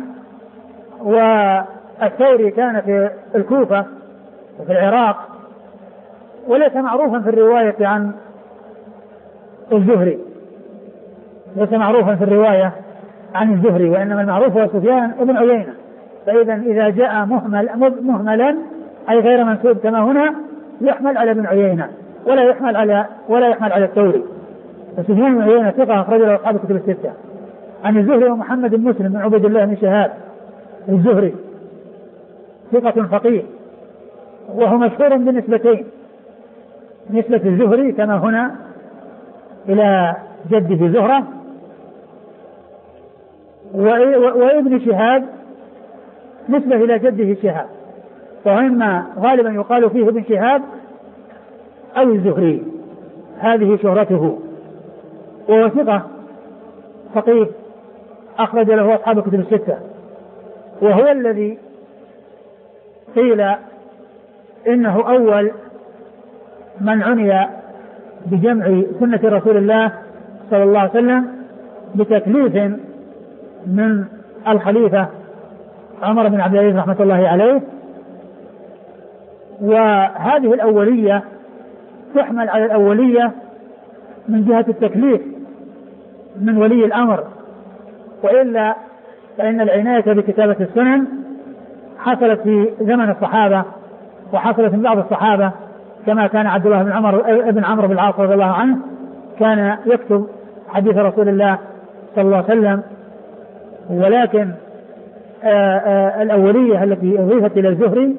والثوري كان في الكوفة وفي العراق، وليس معروفا في الرواية عن الزهري، ليس معروفا في الرواية عن الزهري، وإنما المعروف هو سفيان ابن عيينة. فإذا إذا جاء مهمل مهملا أي غير منسوب كما هنا يحمل على ابن عيينة ولا يحمل على ولا يحمل على الثوري. فسفيان بن عيينة ثقة أخرج له أصحاب كتب الستة. عن الزهري ومحمد بن مسلم بن عبيد الله بن شهاب الزهري ثقة فقيه، وهو مشهور بنسبتين، نسبة الزهري كما هنا إلى جده زهرة، وابن شهاب نسبة إلى جده شهاب، فإما غالبا يقال فيه ابن شهاب أو الزهري، هذه شهرته. وهو ثقة فقيه أخرج له أصحاب كتب الستة، وهو الذي قيل إنه أول من عني بجمع سنة رسول الله صلى الله عليه وسلم بتكليف من الخليفة عمر بن عبد العزيز رحمة الله عليه. وهذه الأولية تحمل على الأولية من جهة التكليف من ولي الأمر، وإلا فإن العناية بكتابة السنن حصلت في زمن الصحابة وحصلت من بعض الصحابة، كما كان عبد الله بن عمر ابن عمرو بن العاص رضي الله عنه كان يكتب حديث رسول الله صلى الله عليه وسلم. ولكن آآ آآ الأولية التي أضيفت إلى الزهري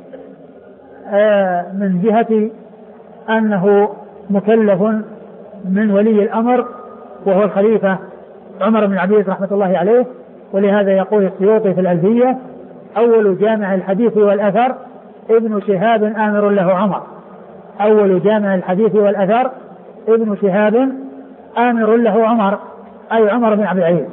من جهة أنه مكلف من ولي الأمر وهو الخليفة عمر بن عبد العزيز رحمة الله عليه. ولهذا يقول السيوطي في الألفية: أول جامع الحديث والأثر ابن شهاب آمر له عمر. أول جامع الحديث والأثر ابن شهاب آمر له عمر، أي عمر بن عبد العزيز.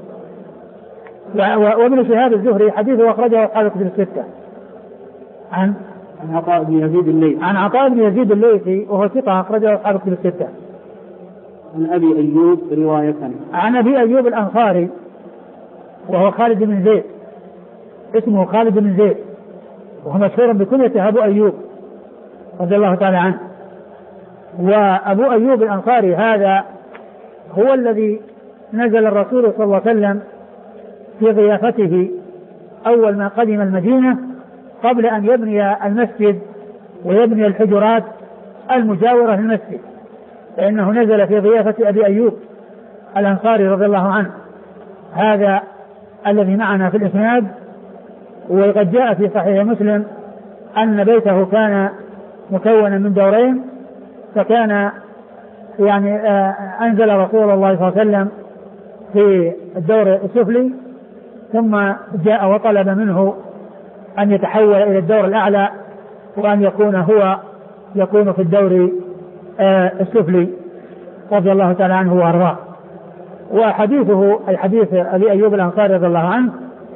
وابن شهاب الزهري حديثه أخرجه أصحاب الكتب الستة عن عن عطاء بن يزيد الليثي عن عطاء بن يزيد الليثي وهو ثقة أخرجه أصحاب الكتب الستة. عن أبي أيوب رواية عن أبي أيوب الأنصاري وهو خالد بن زيد، اسمه خالد بن زيد وهو مشهور بكنيته أبو أيوب رضي الله تعالى عنه. وأبو أيوب الأنصاري هذا هو الذي نزل الرسول صلى الله عليه وسلم في ضيافته أول ما قدم المدينة قبل أن يبني المسجد ويبني الحجرات المجاورة للمسجد، فإنه نزل في ضيافة أبي أيوب الأنصاري رضي الله عنه هذا الذي معنا في الإسناد. وقد جاء في صحيح مسلم أن بيته كان مكونا من دورين، فكان يعني أنزل رسول الله صلى الله عليه وسلم في الدور السفلي ثم جاء وطلب منه أن يتحول إلى الدور الأعلى وأن يكون هو يكون في الدور السفلي رضي الله تعالى عنه وأرضاه. وحديثه أي حديث أبي أيوب الأنصاري رضي الله عنه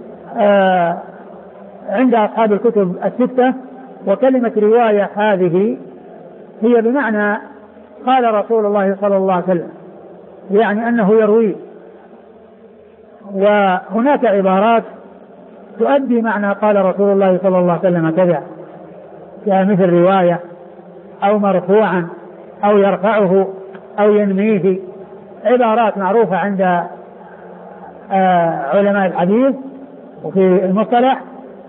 عند أصحاب الكتب الستة. وكلمة رواية هذه هي بمعنى قال رسول الله صلى الله عليه وسلم، يعني أنه يرويه. وهناك عبارات تؤدي معنى قال رسول الله صلى الله عليه وسلم كذا، كمثل رواية أو مرفوعا أو يرفعه أو ينميه، عبارات معروفة عند علماء الحديث وفي المصطلح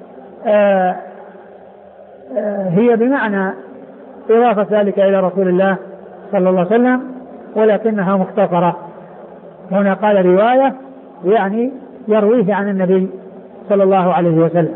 هي بمعنى إضافة ذلك إلى رسول الله صلى الله عليه وسلم، ولكنها مختصرة. هنا قال رواية يعني يرويه عن النبي صلى الله عليه وسلم.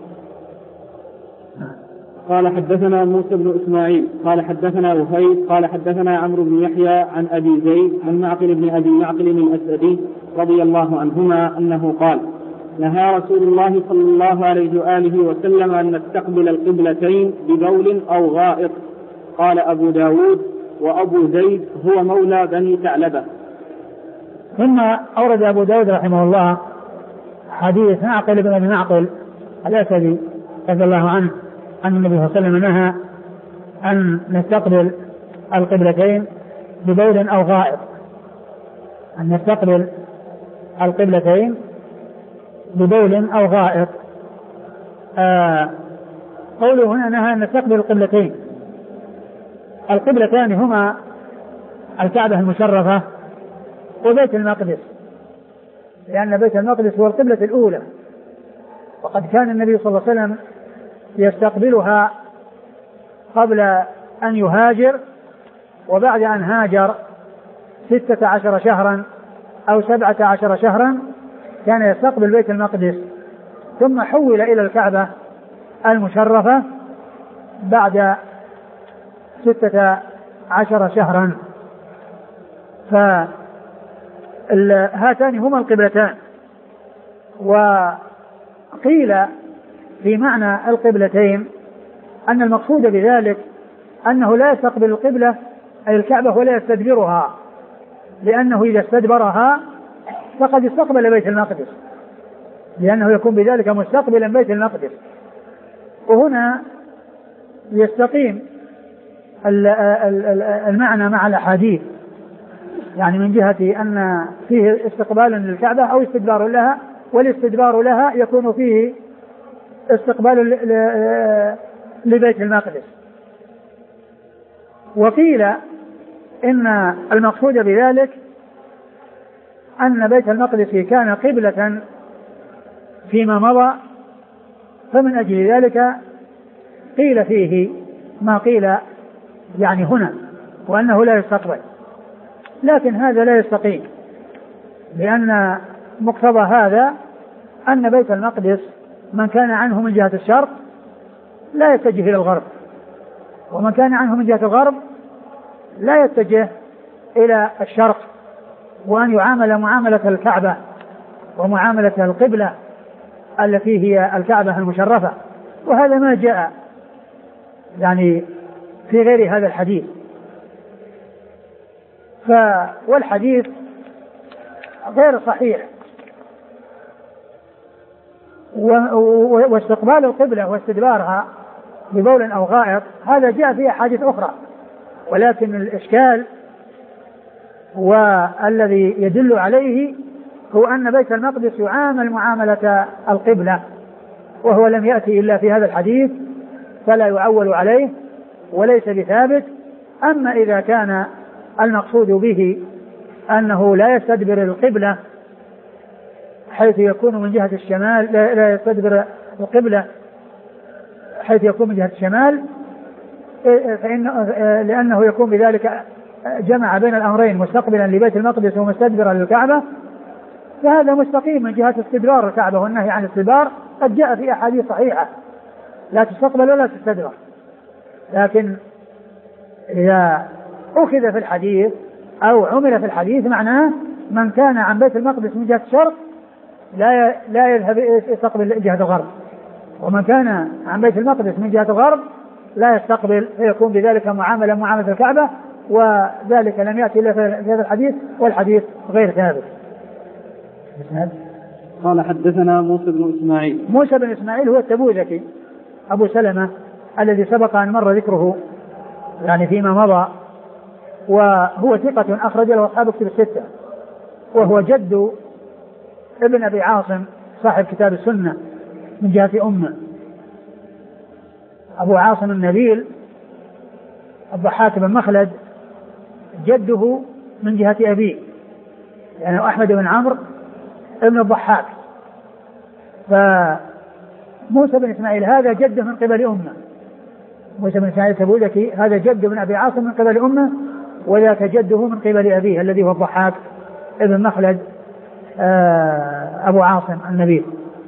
قال حدثنا موسى بن إسماعيل قال حدثنا وهيب قال حدثنا عمرو بن يحيى عن أبي زيد عن معقل بن أبي معقل الأسدي رضي الله عنهما أنه قال: نهى رسول الله صلى الله عليه وآله وسلم أن نستقبل القبلتين ببول أو غائط. قال أبو داود: وأبو زيد هو مولى بني ثعلبة. ثم أورد أبو داود رحمه الله حديث معقل بن أبي معقل الأسدي رضي الله عنه أن النبي صلى الله عليه وسلم نهى أن نستقبل القبلتين ببول أو غائط، أن نستقبل القبلتين ببول أو غائط. آه قوله هنا نهى أن نستقبل القبلتين، القبلتان هما الكعبة المشرفة وبيت المقدس، لأن بيت المقدس هو القبلة الأولى، وقد كان النبي صلى الله عليه وسلم يستقبلها قبل أن يهاجر، وبعد أن هاجر ستة عشر شهرا أو سبعة عشر شهرا كان يستقبل بيت المقدس، ثم حول إلى الكعبة المشرفة بعد ستة عشر شهرا. فهاتان هما القبلتان. وقيل في معنى القبلتين أن المقصود بذلك أنه لا يستقبل القبلة أي الكعبة ولا يستدبرها، لأنه إذا استدبرها فقد استقبل بيت المقدس، لأنه يكون بذلك مستقبلا بيت المقدس. وهنا يستقيم المعنى مع الأحاديث، يعني من جهة أن فيه استقبال للكعبة أو استدبار لها، والاستدبار لها يكون فيه استقبال لبيت المقدس. وقيل إن المقصود بذلك أن بيت المقدس كان قبلة فيما مضى فمن أجل ذلك قيل فيه ما قيل يعني هنا، وأنه لا يستقبل، لكن هذا لا يستقيم، لأن مقتضى هذا أن بيت المقدس من كان عنه من جهة الشرق لا يتجه إلى الغرب، ومن كان عنه من جهة الغرب لا يتجه إلى الشرق، وأن يعامل معاملة الكعبة ومعاملة القبلة التي هي الكعبة المشرفة، وهذا ما جاء يعني في غير هذا الحديث. ف والحديث غير صحيح، واستقبال القبلة واستدبارها ببول أو غائط هذا جاء في أحاديث أخرى، ولكن الإشكال والذي يدل عليه هو أن بيت المقدس يعامل معاملة القبلة، وهو لم يأتي إلا في هذا الحديث فلا يعول عليه وليس بثابت. أما إذا كان المقصود به أنه لا يستدبر القبلة حيث يكون من جهة الشمال، لا يستدبر القبلة حيث يكون من جهة الشمال، فإن لأنه يكون بذلك جمع بين الأمرين مستقبلا لبيت المقدس ومستدبرا للكعبة، فهذا مستقيم من جهة استدبار الكعبة، والنهي عن الاستدبار قد جاء في أحاديث صحيحة لا تستقبل ولا تستدبر. لكن إذا أخذ في الحديث أو عمل في الحديث معناه من كان عن بيت المقدس من جهة الشرق لا لا يذهب يستقبل جهة الغرب، ومن كان عن بيت المقدس من جهة الغرب لا يستقبل، فيكون بذلك معاملة معاملة الكعبة، وذلك لم يأتي إلا في هذا الحديث، والحديث غير ثابت. قال حدثنا موسى بن إسماعيل. موسى بن إسماعيل هو التبوذكي أبو سلمة الذي سبق أن مر ذكره يعني فيما مضى، وهو ثقة أخرج له أصحاب كتب الستة، وهو جد ابن أبي عاصم صاحب كتاب السنة من جهة أمه. أبو عاصم النبيل الضحاك بن مخلد جده من جهة أبيه، يعني أحمد بن عمرو ابن الضحاك، فموسى بن إسماعيل هذا جده من قبل أمه. موسى بن إسماعيل التبوذكي هذا جد بن أبي عاصم من قبل أمه، وذاك جده من قبل أبيه الذي هو الضحاك ابن مخلد أبو عاصم النبيل.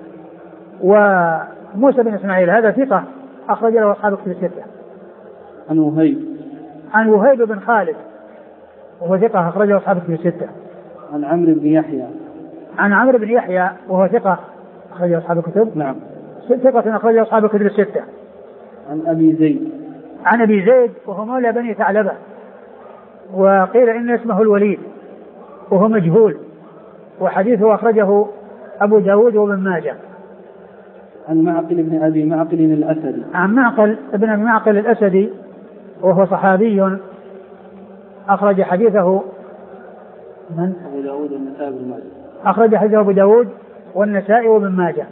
وموسى بن إسماعيل هذا ثقة أخرج له أصحاب كتب الستة. عن وهيب عن وهيب بن خالد وهو ثقة أخرج له أصحاب كتب الستة. عن عمرو بن يحيى عن عمرو بن يحيى وهو ثقة أخرج له أصحاب الكتب. نعم. ثقة أخرج له أصحاب الكتب الستة. عن أبي زيد عن أبي زيد وهو مولى بني ثعلبة، وقيل إن اسمه الوليد وهو مجهول، وحديثه أخرجه أبو داود وابن ماجه. عن معقل بن أبي معقل الأسدي عن معقل ابن أبي معقل الأسدي وهو صحابي أخرج حديثه من؟ أبو داود والنسائي وابن ماجه. أخرج حديثه أبو داود والنسائي وابن ماجه.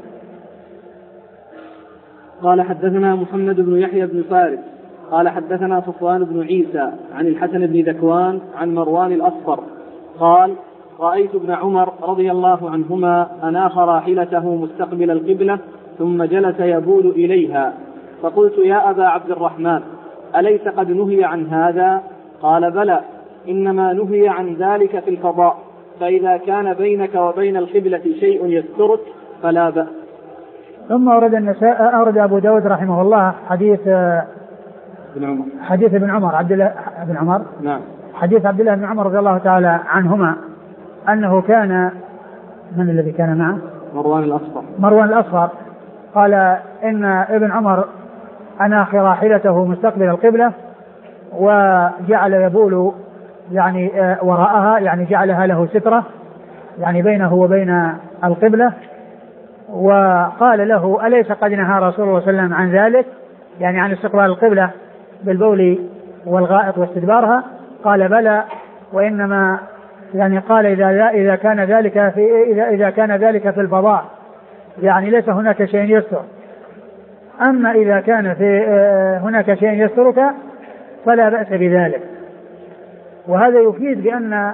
قال حدثنا محمد بن يحيى بن فارس قال حدثنا صفوان بن عيسى عن الحسن بن ذكوان عن مروان الأصفر قال رأيت ابن عمر رضي الله عنهما أناخ راحلته مستقبل القبلة ثم جلس يبول إليها، فقلت يا أبا عبد الرحمن أليس قد نهي عن هذا؟ قال بلى، إنما نهي عن ذلك في الفضاء، فإذا كان بينك وبين القبلة شيء يسترك فلا بأس. ثم أورد النساء أورد أبو داود رحمه الله حديث ابن عمر حديث ابن عمر عبد الله بن عمر نعم حديث عبد الله بن عمر رضي الله تعالى عنهما أنه كان من الذي كان معه؟ مروان الأصفر. مروان الأصفر قال إن ابن عمر أناخ راحلته مستقبل القبلة وجعل يبول يعني وراءها، يعني جعلها له سترة يعني بينه وبين القبلة، وقال له أليس قد نهى رسول الله صلى الله عليه وسلم عن ذلك، يعني عن استقبال القبلة بالبول والغائط واستدبارها؟ قال بلى، وإنما يعني قال إذا إذا كان ذلك في إذا إذا كان ذلك في الفضاء يعني ليس هناك شيء يستر، أما إذا كان في هناك شيء يسترك فلا بأس بذلك. وهذا يفيد بأن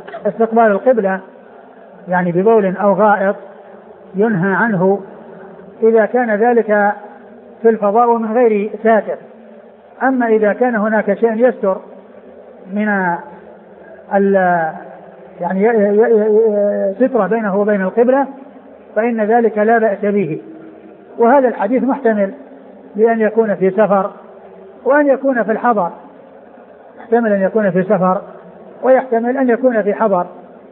استقبال القبلة يعني ببول أو غائط ينهى عنه إذا كان ذلك في الفضاء ومن غير ساتر. أما إذا كان هناك شيء يستر من ال يعني سترة بينه وبين القبلة فإن ذلك لا بأس به. وهذا الحديث محتمل لأن يكون في سفر وأن يكون في الحضر، يحتمل أن يكون في سفر ويحتمل أن يكون في حضر.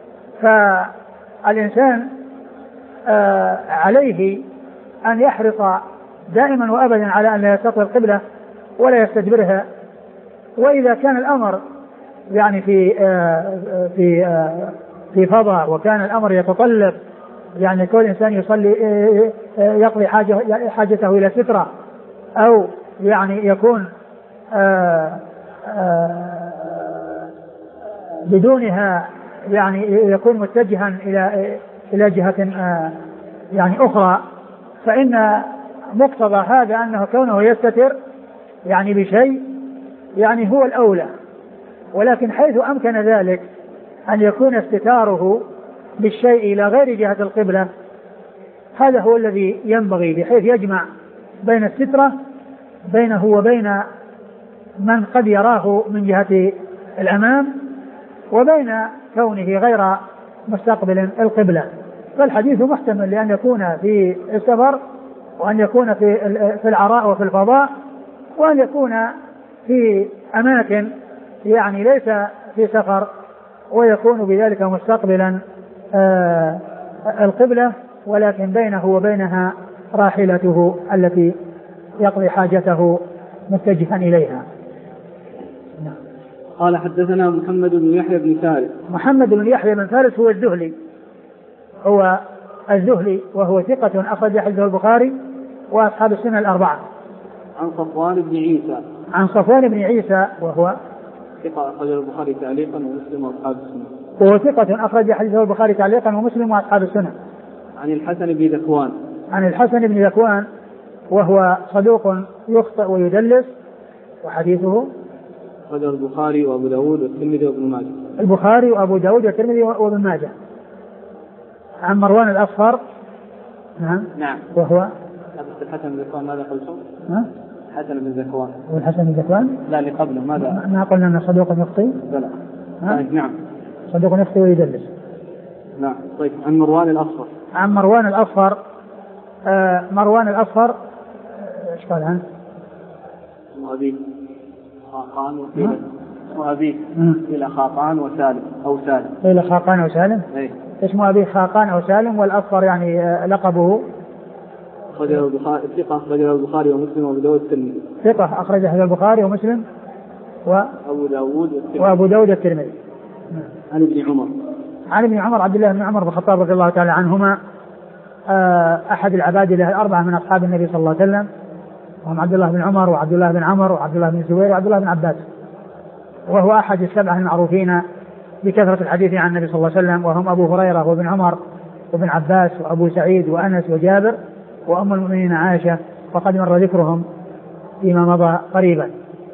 فالإنسان آه عليه أن يحرص دائما وأبدا على أن لا يستقبل القبلة ولا يستدبرها. وإذا كان الأمر يعني في آه في آه في فضاء وكان الأمر يتطلب يعني كل إنسان يصلي آه يقضي حاجة حاجته إلى سترة أو يعني يكون آه آه بدونها يعني يكون متجها إلى إلى جهة آه يعني أخرى، فإن مقتضى هذا أنه كونه يستتر يعني بشيء يعني هو الأولى. ولكن حيث أمكن ذلك أن يكون استتاره بالشيء إلى غير جهة القبلة هذا هو الذي ينبغي، بحيث يجمع بين السترة بينه وبين من قد يراه من جهة الأمام وبين كونه غير مستقبل القبلة. فالحديث محتمل لأن يكون في السفر وأن يكون في في العراء وفي الفضاء وأن يكون في أماكن يعني ليس في سفر ويكون بذلك مستقبلا آه القبلة ولكن بينه وبينها راحلته التي يقضي حاجته متجها إليها. قال حدثنا محمد بن يحيى بن فارس. محمد بن يحيى بن فارس هو الذهلي هو الذهلي وهو ثقة أخرج حديثه البخاري وأصحاب السنة الأربعة. عن صفوان بن عيسى. عن صفوان بن عيسى وهو ثقة أخرج البخاري تعليقا ومسلم وأصحاب السنة. وهو ثقة أخرج حديثه البخاري تعليقا ومسلم وأصحاب السنة. عن الحسن بن ذكوان. عن الحسن بن ذكوان وهو صدوق يخطئ ويدلس وحديثه أخرجه البخاري وأبو داود والترمذي وابن ماجه. البخاري وأبو داود والترمذي وابن ماجه. عن مروان الأصفر. نعم. نعم. وهو الحسن بن ذكوان ماذا قلتم؟ ها؟ الحسن بن ذكوان. والحسن بن ذكوان؟ لا اللي قبله ماذا؟ ما قلنا أن صدوق يخطئ؟ لا. نعم. صدوق يخطئ ويدلس. نعم. طيب عن مروان الأصفر. عن مروان الأصفر. آه مروان الأصفر ايش قال عنه؟ اسمه أبي خاقان وقيل اسمه أبي إلى خاقان وسالم أو سالم. إلى خاقان أو سالم. إيه. اسمه أبي خاقان أو سالم والأصفر يعني آه لقبه. أخرجه البخاري ثقة أخرجه البخاري ومسلم وأبو داود الترمذي. ثقة أخرجه البخاري ومسلم وأبو داود الترمذي. وأبو داود الترمذي. عن ابن عمر. عن ابن عمر عبد الله بن عمر بن الخطاب رضي الله تعالى عنهما أحد العباد له الأربعة من أصحاب النبي صلى الله عليه وسلم وهم عبد الله بن عمر وعبد الله بن عمر وعبد الله بن الزبير وعبد الله بن عباس وهو أحد السبعة المعروفين بكثرة الحديث عن النبي صلى الله عليه وسلم وهم أبو هريرة وابن عمر وابن عباس وأبو سعيد وأنس وجابر وأم المؤمنين عائشة وقد مر ذكرهم فيما مضى قريبا.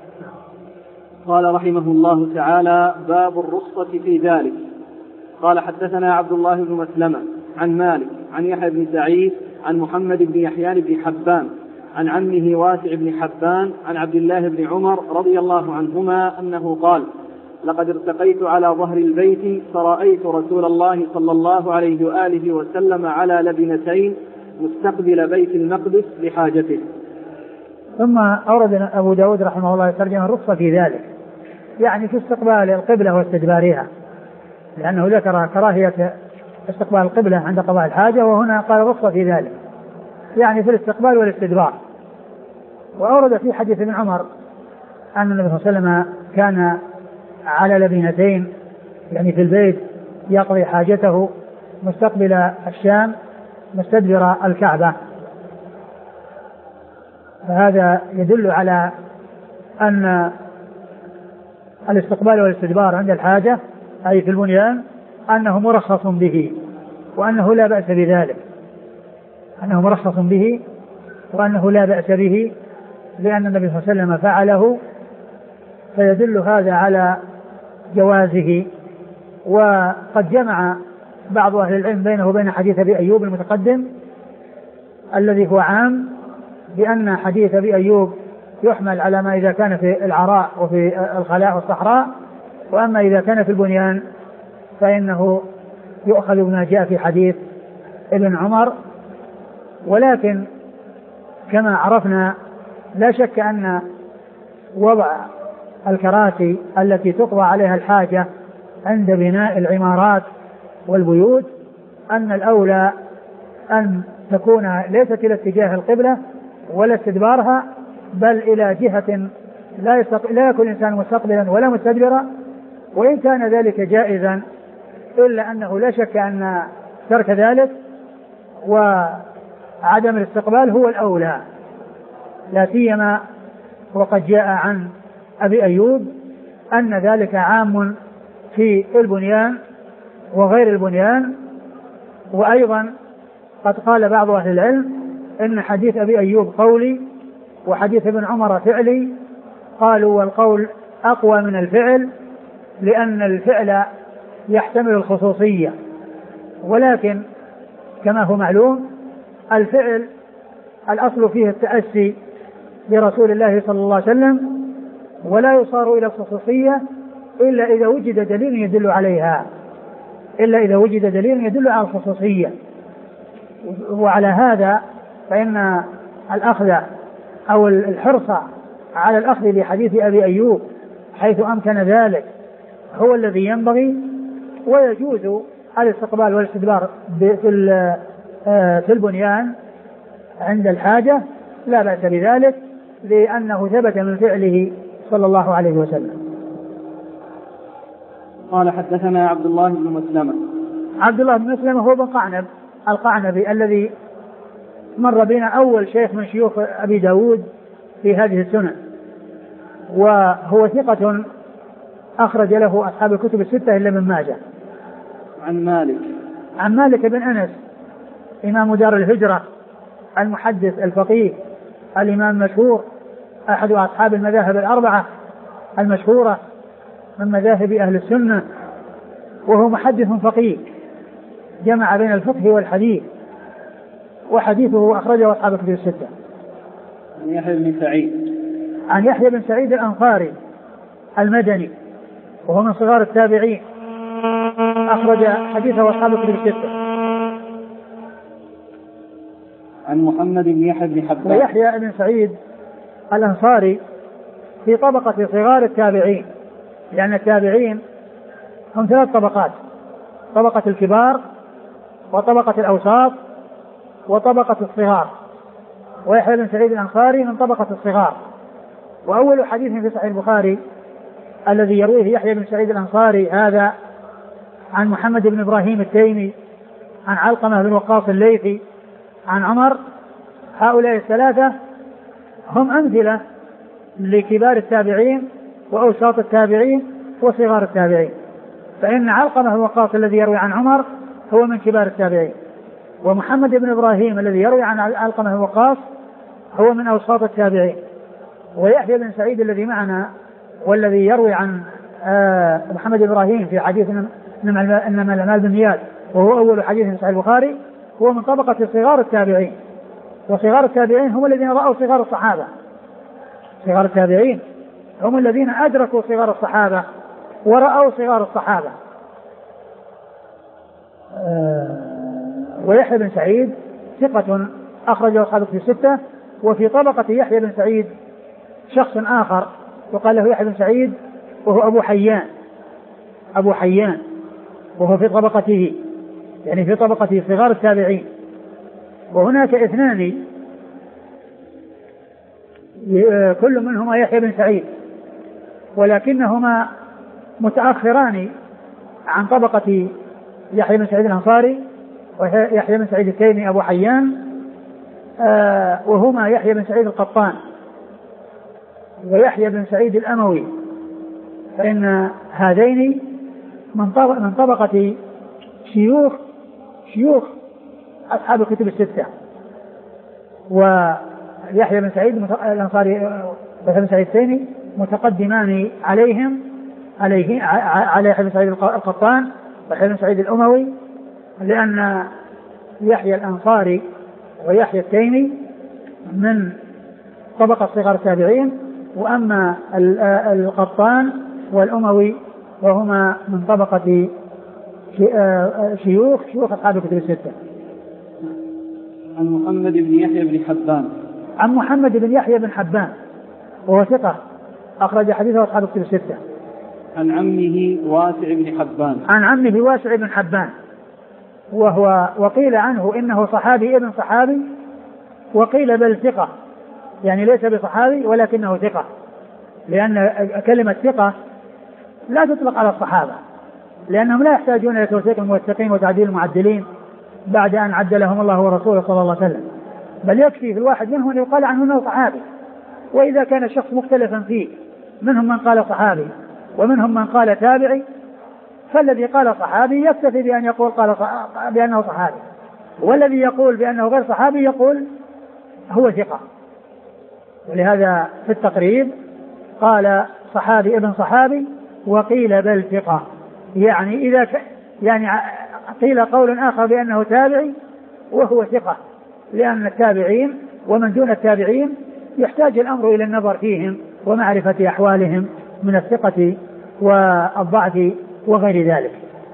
قال رحمه الله تعالى باب الرخصة في ذلك. قال حدثنا عبد الله بن مسلمة عن مالك عن يحيى بن سعيد عن محمد بن يحيى بن حبان عن عمه واسع بن حبان عن عبد الله بن عمر رضي الله عنهما أنه قال لقد ارتقيت على ظهر البيت فرأيت رسول الله صلى الله عليه وآله وسلم على لبنتين مستقبل بيت المقدس لحاجته. ثم أورد أبو داود رحمه الله ترجمة الرخصة في ذلك يعني في استقبال القبلة واستدبارها لأنه ذكر كراهية استقبال القبلة عند قضاء الحاجة وهنا قال الرخصة في ذلك يعني في الاستقبال والاستدبار. وأورد في حديث ابن عمر أن النبي صلى الله عليه وسلم كان على لبنتين يعني في البيت يقضي حاجته مستقبل الشام مستدبر الكعبة. فهذا يدل على أن الاستقبال والاستدبار عند الحاجة أي في البنيان أنه مرخص به وأنه لا بأس بذلك أنه مرخص به وأنه لا بأس به لأن النبي صلى الله عليه وسلم فعله فيدل هذا على جوازه. وقد جمع بعض أهل العلم بينه وبين حديث أبي أيوب المتقدم الذي هو عام بأن حديث أبي أيوب يحمل على ما إذا كان في العراء وفي الخلاء والصحراء، وأما إذا كان في البنيان فإنه يؤخذ بما جاء في حديث ابن عمر. ولكن كما عرفنا لا شك أن وضع الكراسي التي تقضى عليها الحاجة عند بناء العمارات والبيوت أن الأولى أن تكون ليست إلى اتجاه القبلة ولا استدبارها، بل إلى جهة لا, يستق... لا يكون الإنسان مستقبلا ولا مستدبرا، وإن كان ذلك جائزا إلا أنه لا شك أن ترك ذلك وعدم الاستقبال هو الأولى، لا سيما وقد جاء عن أبي أيوب أن ذلك عام في البنيان وغير البنيان. وأيضا قد قال بعض أهل العلم إن حديث أبي أيوب قولي وحديث ابن عمر فعلي، قالوا والقول أقوى من الفعل لأن الفعل يحتمل الخصوصية، ولكن كما هو معلوم الفعل الأصل فيه التأسي برسول الله صلى الله عليه وسلم، ولا يصار إلى الخصوصية إلا إذا وجد دليل يدل عليها إلا إذا وجد دليل يدل على الخصوصية. وعلى هذا فإن الأخذ أو الحرص على الأخذ بحديث أبي أيوب حيث أمكن ذلك هو الذي ينبغي، ويجوز الاستقبال والاستدبار في البنيان عند الحاجة لا بأس بذلك، لأنه ثبت من فعله صلى الله عليه وسلم. قال حدثنا عبد الله بن مسلمة. عبد الله بن مسلمة هو بن قعنب القعنبي الذي مر بنا أول شيخ من شيوخ أبي داود في هذه السنن، وهو ثقة أخرج له أصحاب الكتب الستة إلا من ماجه. عن مالك عن مالك بن أنس إمام دار الهجرة المحدث الفقيه الإمام المشهور أحد أصحاب المذاهب الأربعة المشهورة من مذاهب أهل السنة، وهو محدث فقيه جمع بين الفقه والحديث، وحديثه أخرجه أصحاب الكتب الستة. عن يحيى بن سعيد عن يحيى بن سعيد الأنصاري المدني وهو من صغار التابعين أخرج حديثه أصحاب الكتب الستة. عن محمد بن يحيى بن حبان. ويحيى بن سعيد الأنصاري في طبقة صغار التابعين، لأن التابعين هم ثلاث طبقات: طبقة الكبار وطبقة الأوساط وطبقة الصغار، ويحيى بن سعيد الأنصاري من طبقة الصغار. وأول حديث في صحيح البخاري الذي يرويه يحيى بن سعيد الأنصاري هذا عن محمد بن إبراهيم التيمي عن علقمة بن وقاص الليثي عن عمر. هؤلاء الثلاثة هم أمثلة لكبار التابعين وأوساط التابعين وصغار التابعين، فإن علقمة بن وقاص الذي يروي عن عمر هو من كبار التابعين، ومحمد بن إبراهيم الذي يروي عن علقمة بن وقاص هو من أوساط التابعين، ويحيى بن سعيد الذي معنا والذي يروي عن محمد بن إبراهيم في حديث إنما الأعمال بالنيات وهو أول حديث في صحيح البخاري هو من طبقة صغار التابعين. وصغار التابعين هم الذين رأوا صغار الصحابة، صغار التابعين هم الذين أدركوا صغار الصحابة ورأوا صغار الصحابة. ويحيى بن سعيد ثقة أخرجه أصحاب الكتب الستة. وفي طبقة يحيى بن سعيد شخص آخر يقال له يحيى بن سعيد وهو أبو حيان أبو حيان وهو في طبقته يعني في طبقة صغار التابعين. وهناك اثنان كل منهما يحيى بن سعيد، ولكنهما متأخران عن طبقة يحيى بن سعيد الأنصاري ويحيى بن سعيد التيمي أبو حيان، وهما يحيى بن سعيد القطان ويحيى بن سعيد الأموي، فإن هذين من طبقة شيوخ شيوخ أصحاب الكتب الستة. ويحيى بن سعيد الأنصاري ويحيى بن سعيد التيمي متقدمان عليهم عليه على يحيى بن سعيد القطان ويحيى بن سعيد الأموي، لأن يحيى الأنصاري ويحيى التيمي من طبقة صغار التابعين، وأما القطان والأموي وهما من طبقة شيوخ شيوخ أصحاب الكتب الستة. عن محمد بن يحيى بن حبان. عن محمد بن يحيى بن حبان وهو ثقة أخرج حديثه أصحاب الكتب الستة. عن عمه واسع بن حبان. عن عمه واسع بن حبان وهو وقيل عنه إنه صحابي ابن صحابي، وقيل بل ثقة، يعني ليس بصحابي ولكنه ثقة، لأن كلمة ثقة لا تطلق على الصحابة، لأنهم لا يحتاجون إلى توثيق الموثقين وتعديل المعدلين بعد أن عدلهم الله ورسوله صلى الله عليه وسلم، بل يكفي في الواحد منهم أن يقال عنه أنه صحابي. وإذا كان الشخص مختلفا فيه، منهم من قال صحابي ومنهم من قال تابعي، فالذي قال صحابي يكتفي بأن يقول قال بأنه صحابي، والذي يقول بأنه غير صحابي يقول هو ثقة. ولهذا في التقريب قال صحابي ابن صحابي وقيل بل ثقة، يعني إذا ك... يعني قيل قول آخر بأنه تابعي وهو ثقة، لأن التابعين ومن دون التابعين يحتاج الأمر إلى النظر فيهم ومعرفة أحوالهم من الثقة والضعف وغير ذلك.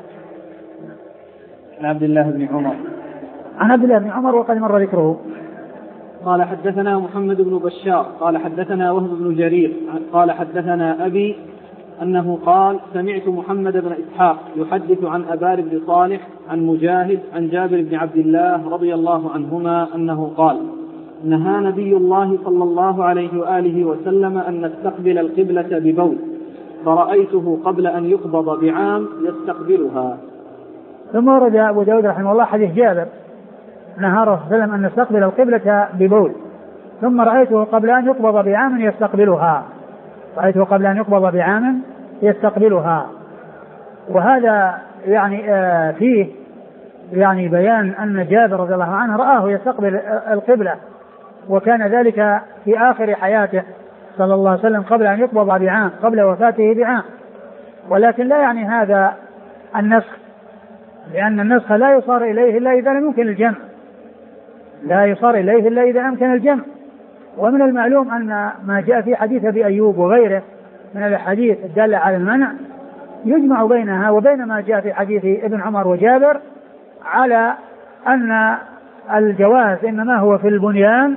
عن عبد الله بن عمر. عن عبد الله بن عمر وقد مر ذكره. قال حدثنا محمد بن بشار قال حدثنا وهب بن جرير قال حدثنا أبي أنه قال سمعت محمد بن إسحاق يحدث عن أبار بن صالح عن مجاهد عن جابر بن عبد الله رضي الله عنهما أنه قال نهى نبي الله صلى الله عليه وآله وسلم أن نستقبل القبلة ببول، فرأيته قبل أن يقبض بعام يستقبلها. ثم ورد أبو داود رحمه الله حديث جابر نهى رسول الله صلى الله عليه وسلم أن نستقبل القبلة ببول، ثم رأيته قبل أن يقبض بعام يستقبلها رأيته قبل أن يقبض بعام يستقبلها. وهذا يعني آه فيه يعني بيان أن جابر رضي الله عنه رآه يستقبل القبلة، وكان ذلك في آخر حياته صلى الله عليه وسلم قبل أن يقبض بعام، قبل وفاته بعام. ولكن لا يعني هذا النسخ، لأن النسخ لا يصار إليه إلا إذا لم يمكن الجمع لا يصار إليه إلا إذا أمكن الجمع. ومن المعلوم أن ما جاء في حديث أبي أيوب وغيره من الحديث الدالة على المنع يجمع بينها وبين ما جاء في حديث ابن عمر وجابر على أن الجواز إنما هو في البنيان،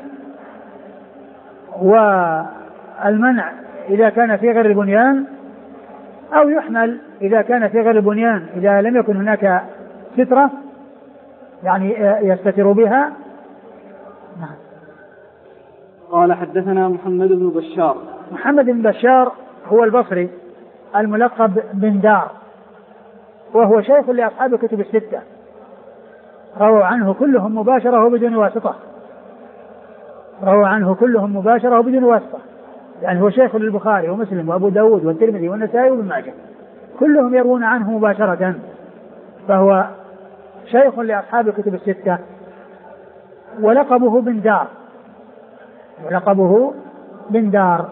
والمنع إذا كان في غير البنيان، أو يحمل إذا كان في غير البنيان إذا لم يكن هناك سترة يعني يستتر بها. نعم. قال حدثنا محمد بن بشار. محمد بن بشار هو البصري الملقب بن دار، وهو شيخ لأصحاب الكتب الستة، رووا عنه كلهم مباشرة وبدون واسطة رووا عنه كلهم مباشرة وبدون واسطة يعني هو شيخ للبخاري ومسلم وأبو داود والترمذي والنسائي وابن ماجه، كلهم يروون عنه مباشرة، فهو شيخ لأصحاب الكتب الستة. ولقبه بن دار ولقبه بن دار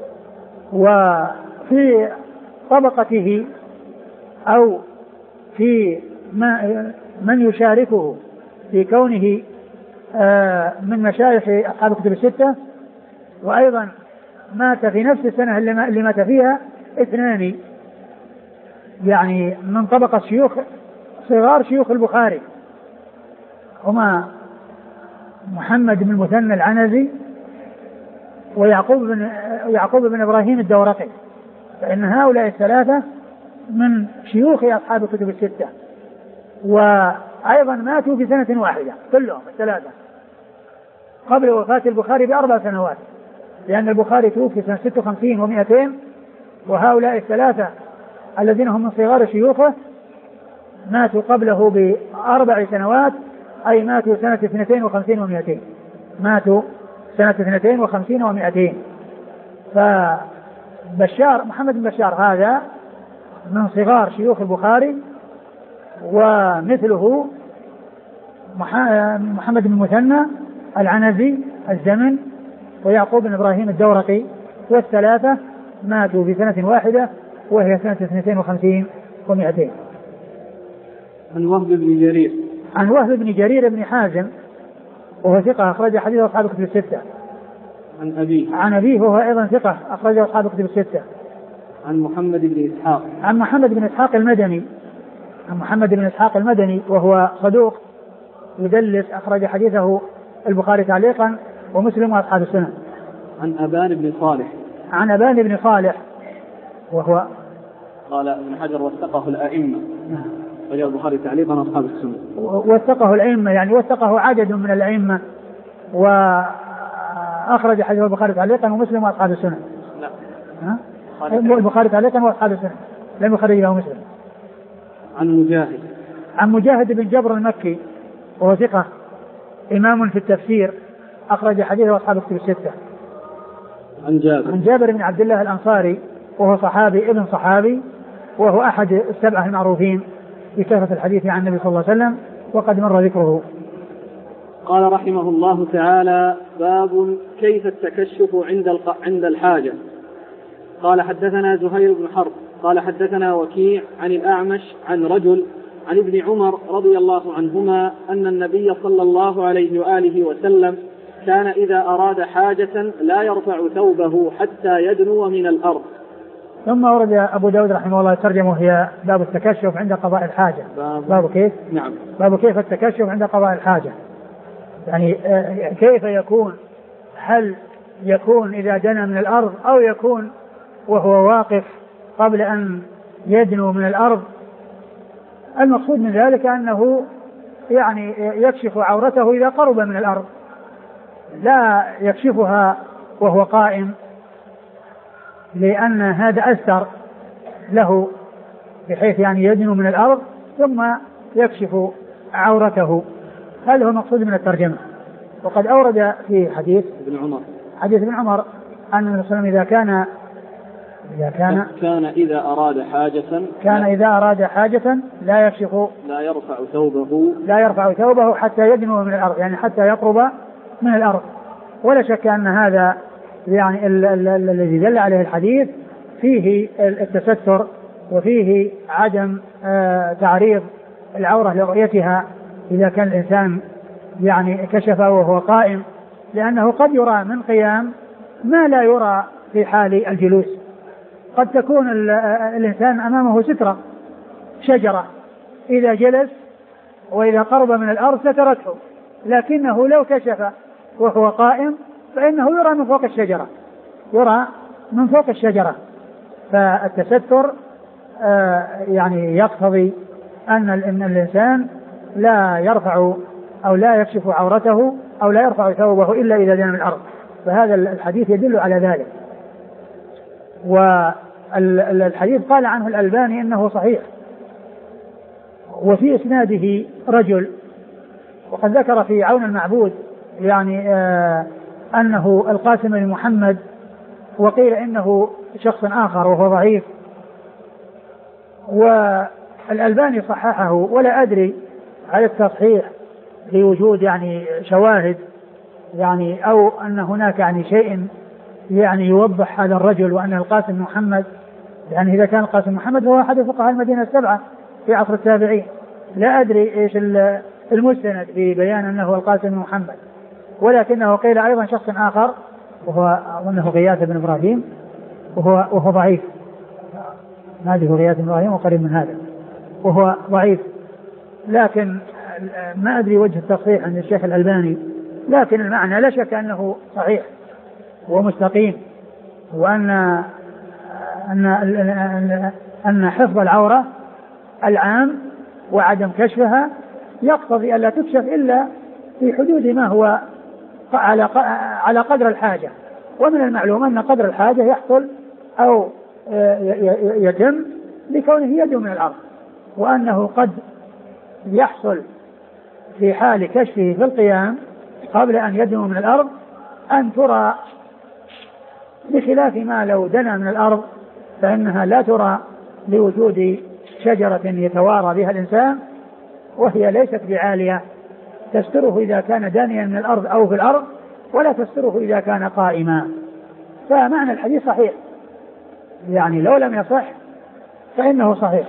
وفي طبقته أو في من يشاركه في كونه من مشايخ أصحاب الكتب الستة، وأيضا مات في نفس السنة اللي مات فيها اثنان يعني من طبقة شيوخ صغار شيوخ البخاري، هما محمد بن المثنى العنزي ويعقوب بن يعقوب بن إبراهيم الدورقي، فإن هؤلاء الثلاثة من شيوخ أصحاب الكتب الستة، وأيضا ماتوا في سنة واحدة كلهم الثلاثة قبل وفاة البخاري بأربع سنوات، لأن البخاري توفي سنة ستة وخمسين ومئتين، وهؤلاء الثلاثة الذين هم من صغار شيوخه ماتوا قبله بأربع سنوات، أي ماتوا سنة اثنتين وخمسين ومئتين ماتوا سنة اثنتين وخمسين ومئتين. فبشار محمد بن بشار هذا من صغار شيوخ البخاري، ومثله محمد بن المثنى العنزي الزمن ويعقوب بن إبراهيم الدورقي، والثلاثة ماتوا في سنة واحدة وهي سنة اثنتين وخمسين عن وهب بن جرير. عن وهب بن جرير بن حازم وهو ثقة أخرج حديث أصحاب الكتب الستة. عن أبيه عن أبيه وهو أيضا ثقة أخرج أصحاب الكتب الستة. عن محمد بن إسحاق عن محمد بن إسحاق المدني عن محمد بن إسحاق المدني وهو صدوق يدلس أخرج حديثه البخاري تعليقا ومسلم وأصحاب السنن. عن أبان بن صالح عن أبان بن صالح وهو قال ابن حجر وثقه الأئمة رجال البخاري تعليقا وأصحاب السنن. وثقه الأئمة يعني وثقه عدد من الأئمة وأخرج حديث البخاري تعليقا ومسلم وأصحاب السنن. لا ها؟ البخاري تعليقا وأصحاب السنن لم يخرج له مسلم. عن مجاهد عن مجاهد بن جبر المكي وهو ثقة إمام في التفسير أخرج حديثه أصحاب الكتب الستة. عن جابر عن جابر بن عبد الله الأنصاري وهو صحابي ابن صحابي وهو أحد السبعة المعروفين بكثرة الحديث عن النبي صلى الله عليه وسلم وقد مر ذكره. قال رحمه الله تعالى: باب كيف التكشف عند عند الحاجة. قال حدثنا زهير بن حرب قال حدثنا وكيع عن الأعمش عن رجل عن ابن عمر رضي الله عنهما أن النبي صلى الله عليه وآله وسلم كان إذا أراد حاجة لا يرفع ثوبه حتى يدنو من الأرض. ثم ورد أبو داود رحمه الله ترجمه هي باب التكشف عند قضاء الحاجة. باب, باب كيف؟ نعم باب كيف التكشف عند قضاء الحاجة، يعني كيف يكون، هل يكون إذا دنا من الأرض أو يكون وهو واقف قبل أن يدنو من الأرض. المقصود من ذلك أنه يعني يكشف عورته إذا قرب من الأرض، لا يكشفها وهو قائم، لأن هذا أستر له بحيث يعني يدنو من الأرض ثم يكشف عورته. هذا هو المقصود من الترجمة. وقد أورد في حديث ابن عمر حديث ابن عمر أن النبي صلى الله عليه وسلم إذا كان إذا كان كان إذا أراد حاجة كان إذا أراد حاجة لا يكشف لا يرفع ثوبه لا يرفع ثوبه حتى يدنو من الأرض، يعني حتى يقرب من الأرض. ولا شك أن هذا يعني الذي دل عليه الحديث فيه التستر وفيه عدم تعريض العورة لرؤيتها إذا كان الإنسان يعني كشف وهو قائم، لأنه قد يرى من قيام ما لا يرى في حال الجلوس. قد تكون الإنسان أمامه سترة شجرة إذا جلس وإذا قرب من الأرض سترته، لكنه لو كشف وهو قائم فإنه يرى من فوق الشجرة يرى من فوق الشجرة. فالتستر آه يعني يقتضي أن الإنسان لا يرفع أو لا يكشف عورته أو لا يرفع ثوبه إلا إذا دنا من الأرض. فهذا الحديث يدل على ذلك. والحديث قال عنه الألباني إنه صحيح، وفي إسناده رجل، وقد ذكر في عون المعبود يعني آه أنه القاسم بن محمد، وقيل إنه شخص آخر وهو ضعيف، والألباني صححه، ولا أدري على التصحيح لوجود يعني شواهد يعني أو أن هناك يعني شيء يعني يوضح هذا الرجل وأن القاسم بن محمد، يعني إذا كان القاسم محمد هو أحد فقهاء المدينة السبعة في عصر التابعين، لا أدري إيش المستند في بيان أنه القاسم بن محمد، ولكنه قيل أيضا شخص آخر وهو أظنه غياث بن إبراهيم وهو, وهو ضعيف. هذه هو غياث بن إبراهيم وقريب من هذا وهو ضعيف، لكن ما أدري وجه التصحيح عند الشيخ الألباني، لكن المعنى لا شك أنه صحيح ومستقيم، وأن أن أن أن حفظ العورة العام وعدم كشفها يقتضي ألا تكشف إلا في حدود ما هو على على قدر الحاجة. ومن المعلوم أن قدر الحاجة يحصل أو يتم بكونه يدنو من الأرض، وأنه قد يحصل في حال كشفه في القيام قبل أن يدنو من الأرض أن ترى، بخلاف ما لو دنا من الأرض فإنها لا ترى لوجود شجرة يتوارى بها الإنسان، وهي ليست بعالية تستره إذا كان دانيا من الأرض أو في الأرض، ولا تستره إذا كان قائما. فمعنى الحديث صحيح، يعني لو لم يصح فإنه صحيح.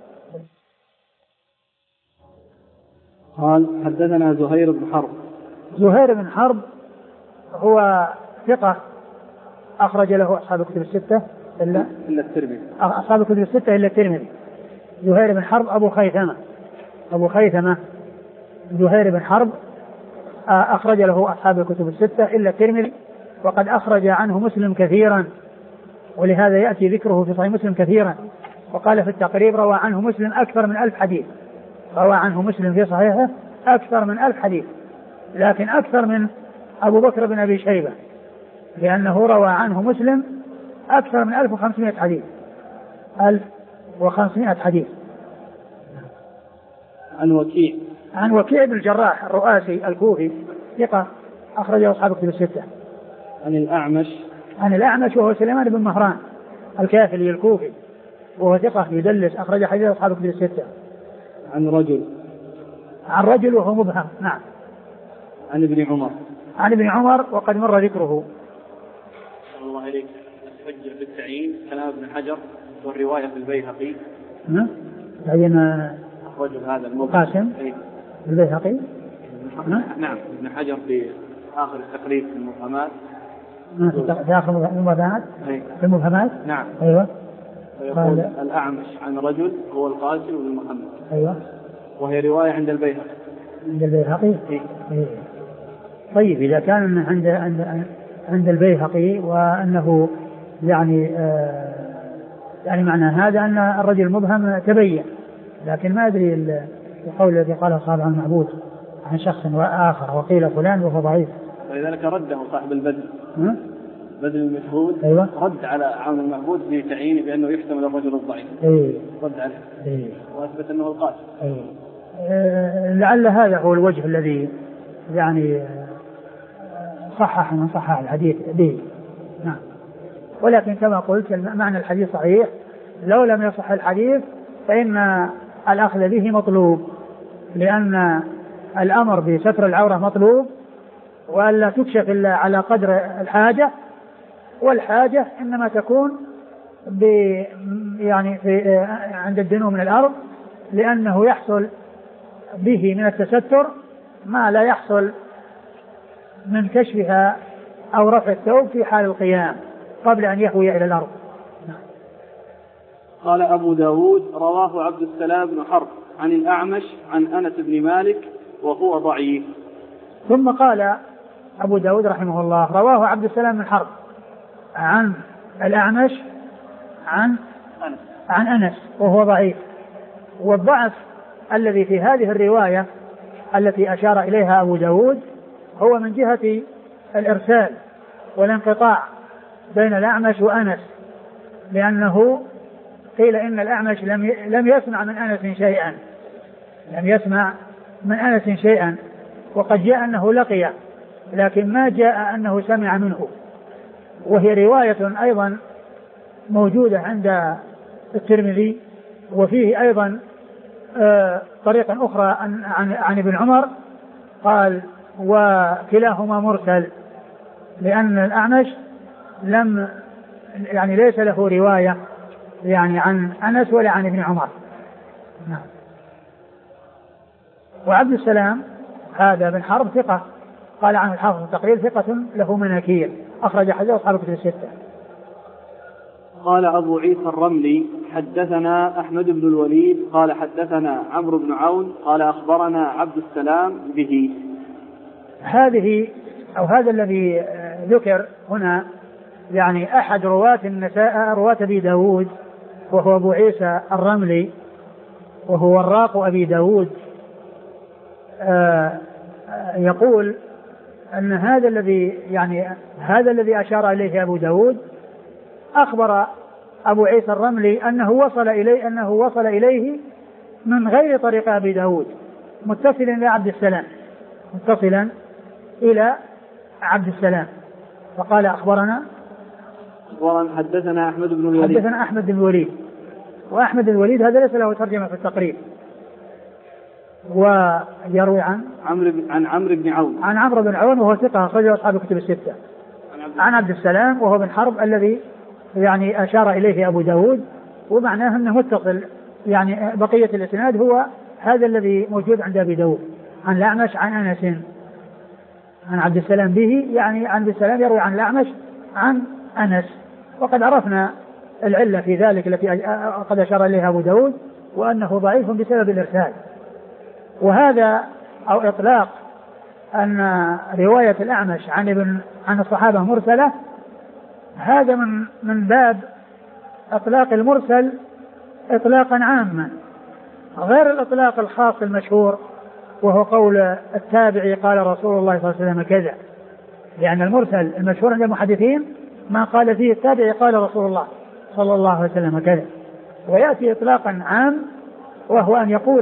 قال حدثنا زهير بن حرب زهير بن حرب هو ثقة أخرج له أصحاب الكتب الستة إلا إلا الترمذي. أصحاب الكتب الستة إلا الترمذي. زهير بن حرب أبو خيثمة أبو خيثمة زهير بن حرب أخرج له أصحاب الكتب الستة إلا الترمذي، وقد أخرج عنه مسلم كثيرا، ولهذا يأتي ذكره في صحيح مسلم كثيرا. وقال في التقريب روى عنه مسلم أكثر من ألف حديث، روى عنه مسلم في صحيحه أكثر من ألف حديث، لكن أكثر من أبو بكر بن أبي شيبة، لأنه روى عنه مسلم أكثر من ألف وخمسمائة حديث ألف وخمسمائة حديث. عن وكيع عن وكيع بن الجراح الرؤاسي الكوفي ثقة أخرجه أصحاب الكتب الستة. عن الأعمش عن الأعمش وهو سليمان بن مهران الكافلي الكوفي وهو ثقة يدلس أخرج حديث أصحاب الكتب الستة. عن رجل عن رجل وهو مبهم. نعم. عن ابن عمر عن ابن عمر وقد مر ذكره. الله إليك تحجر بالتعيين كلام ابن حجر والرواية في البيهقي. نعم. تعين رجل هذا المقاسم البيهقي. نعم. ابن حجر في آخر التقريب في المفهمات. في آخر المفهمات. في المفهمات. نعم. أيوة. ويقول الأعمش عن رجل هو القاسم بن محمد. أيوة. وهي رواية عند البيهقي. عند البيهقي. إيه؟ إيه. طيب إذا كان عند عند عند البيهقي وأنه يعني آه يعني معنى هذا أن الرجل مبهم تبين، لكن ما أدري القول الذي قاله صاحب عن المعبود عن شخص آخر وقيل فلان وهو ضعيف. ولذلك رده صاحب البدل بدل المشهود. أيوة. رد على عون المعبود بتعيين بأنه يحتمل الرجل الضعيف. أيه. رد عليه. أيه. وأثبت أنه القاسم. أيه. أه لعل هذا هو الوجه الذي يعني صحح من صحح الحديث به. نعم. ولكن كما قلت معنى الحديث صحيح، لو لم يصح الحديث فإن الأخذ به مطلوب، لأن الأمر بستر العورة مطلوب، وألا تكشف إلا على قدر الحاجة، والحاجة إنما تكون ب يعني في عند الدنو من الأرض، لأنه يحصل به من التستر ما لا يحصل من كشفها أو رفع الثوب في حال القيام قبل أن يهوي إلى الأرض. قال أبو داود رواه عبد السلام بن حرب عن الأعمش عن أنس بن مالك وهو ضعيف. ثم قال أبو داود رحمه الله رواه عبد السلام بن حرب عن الأعمش عن أنس عن أنس وهو ضعيف. والضعف الذي في هذه الرواية التي أشار إليها أبو داود هو من جهة الإرسال والانقطاع بين الأعمش وأنس، لأنه قيل إن الأعمش لم لم يسمع من أنس شيئا لم يسمع من أنس شيئا وقد جاء أنه لقي، لكن ما جاء أنه سمع منه. وهي رواية أيضا موجودة عند الترمذي، وفيه أيضا آه طريقة أخرى عن, عن, عن ابن عمر قال وكلاهما مرسل، لأن الأعمش لم يعني ليس له رواية يعني عن أنس ولا عن ابن عمر. نعم. وعبد السلام هذا بن حرب ثقة، قال عنه الحافظ التقريب ثقة له مناكير، أخرج حديث أصحاب الكتب الستة. قال أبو عيسى الرملي حدثنا أحمد بن الوليد قال حدثنا عمرو بن عون قال أخبرنا عبد السلام به. هذه أو هذا الذي ذكر هنا يعني أحد رواة النساء رواة أبي داود، وهو أبو عيسى الرملي وهو وراق أبي داود. آه يقول أن هذا الذي يعني هذا الذي أشار إليه أبو داود أخبر أبو عيسى الرملي أنه وصل إليه أنه وصل إليه من غير طريق أبي داود متصلا إلى عبد السلام متصلا إلى عبد السلام فقال أخبرنا حدثنا أحمد بن الوليد حدثنا أحمد بن الوليد. وأحمد بن الوليد هذا ليس له ترجمة في التقريب. ويروي عن عمرو عن عمرو بن عون عن عمرو بن عون وهو ثقة أخرجه أصحاب الكتب الستة. عن عبد السلام وهو بن حرب الذي يعني أشار إليه أبو داود، ومعناه أنه متصل يعني بقية الإسناد هو هذا الذي موجود عند أبي داود عن الأعمش عن أنس. عن عبد السلام به يعني عن عبد السلام يروي عن الأعمش عن أنس. وقد عرفنا العلة في ذلك التي قد أشار إليها أبو داود وأنه ضعيف بسبب الإرسال. وهذا أو إطلاق أن رواية الأعمش عن ابن عن الصحابة مرسلة هذا من من باب إطلاق المرسل إطلاقا عاما غير الإطلاق الخاص المشهور وهو قول التابعي قال رسول الله صلى الله عليه وسلم كذا. لأن المرسل المشهور عند المحدثين ما قال فيه التابعي قال رسول الله صلى الله عليه وسلم كذا. ويأتي إطلاقا عام وهو أن يقول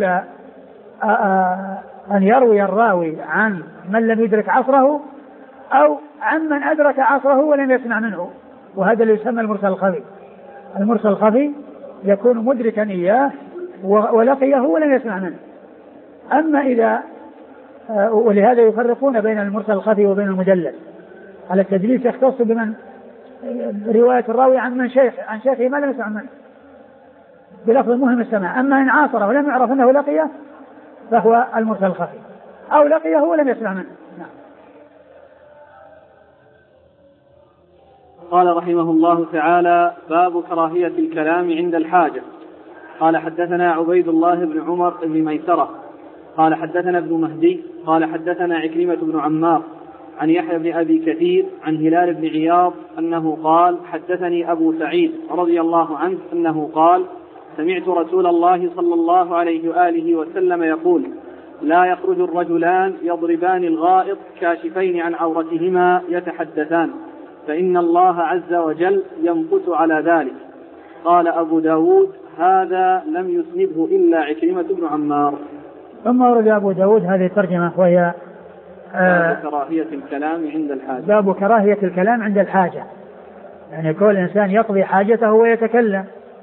أن يروي الراوي عن من لم يدرك عصره أو عن من أدرك عصره ولم يسمع منه. وهذا اللي يسمى المرسل الخفي. المرسل الخفي يكون مدركا إياه ولقيه ولم يسمع منه. أما إذا ولهذا يفرقون بين المرسل الخفي وبين المدلس. على التدليس يختص بمن رواية الراوي عن من شيخ عن شيخه ما لم يسمع منه بلفظ مهم السماع. أما إن عاصره ولم يعرف أنه لقيه فهو المرسل الخفي أو لقيه ولم يسمع منه. نعم. قال رحمه الله تعالى: باب كراهية الكلام عند الحاجة. قال حدثنا عبيد الله بن عمر بن ميسرة قال حدثنا ابن مهدي قال حدثنا عكرمة بن عمار عن يحيى بن أبي كثير عن هلال بن عياض أنه قال: حدثني أبو سعيد رضي الله عنه أنه قال: سمعت رسول الله صلى الله عليه وآله وسلم يقول: لا يخرج الرجلان يضربان الغائط كاشفين عن عورتهما يتحدثان فإن الله عز وجل يمقت على ذلك. قال أبو داود: هذا لم يسنده إلا عكرمة بن عمار. ثم ورد أبو داود هذه الترجمة وهي آه باب كراهية الكلام عند الحاجة. باب كراهية الكلام عند الحاجة، يعني كل إنسان يقضي حاجته ويتكلم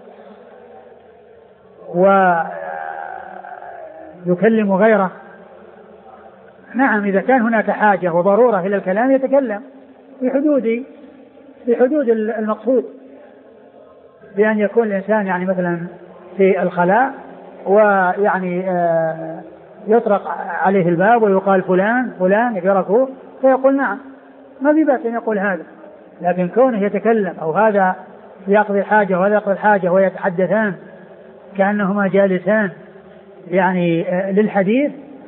ويكلم غيره. نعم إذا كان هناك حاجة وضرورة إلى الكلام يتكلم في حدود في حدود المقصود، بأن يكون الإنسان يعني مثلا في الخلاء ويعني يطرق عليه الباب ويقال فلان فلان يقرأه فيقول نعم، ما في بأس أن يقول هذا. لكن كونه يتكلم أو هذا يقضي حاجة وهذا يقضي حاجة ويتحدثان كأنهما جالسان يعني للحديث،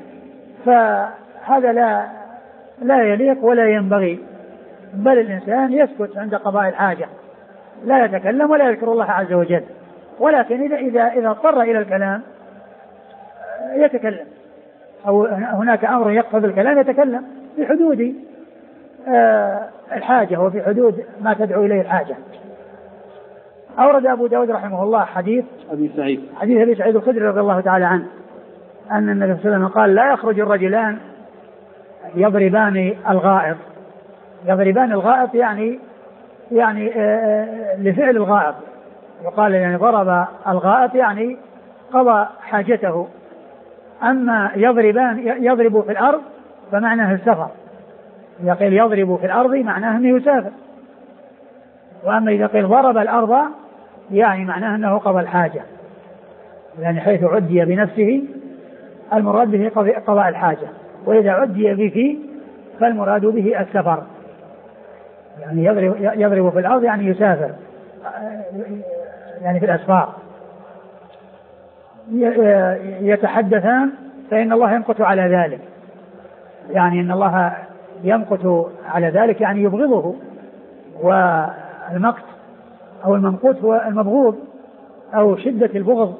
فهذا لا لا يليق ولا ينبغي، بل الإنسان يسكت عند قضاء الحاجة، لا يتكلم ولا يذكر الله عز وجل. ولكن إذا إذا إذا اضطر إلى الكلام يتكلم، أو هناك أمر يقتضي الكلام يتكلم في حدود الحاجة وفي حدود ما تدعو إليه الحاجة. أورد أبو داود رحمه الله حديث أبي سعيد حديث أبي سعيد الخدري رضي الله تعالى عنه أن النبي صلى الله عليه وسلم قال: لا يخرج الرجلان يضربان الغائط. يضربان الغائط يعني يعني لفعل الغائط، وقال يعني ضرب الغائط يعني قضى حاجته. أما يضربان يضرب في الأرض فمعناه السفر، إذا قيل يضرب في الأرض معناه أنه يسافر. وأما إذا قيل ضرب الأرض يعني معناه أنه قضى الحاجة، يعني حيث عدي بنفسه المراد به قضاء الحاجة، وإذا عدي به فالمراد به السفر، يعني يضرب, يضرب في الأرض يعني يسافر يعني في الأسفار. يتحدثان فإن الله يمقت على ذلك، يعني إن الله يمقت على ذلك يعني يبغضه. والمقت أو الممقوت هو المبغوض أو شدة البغض.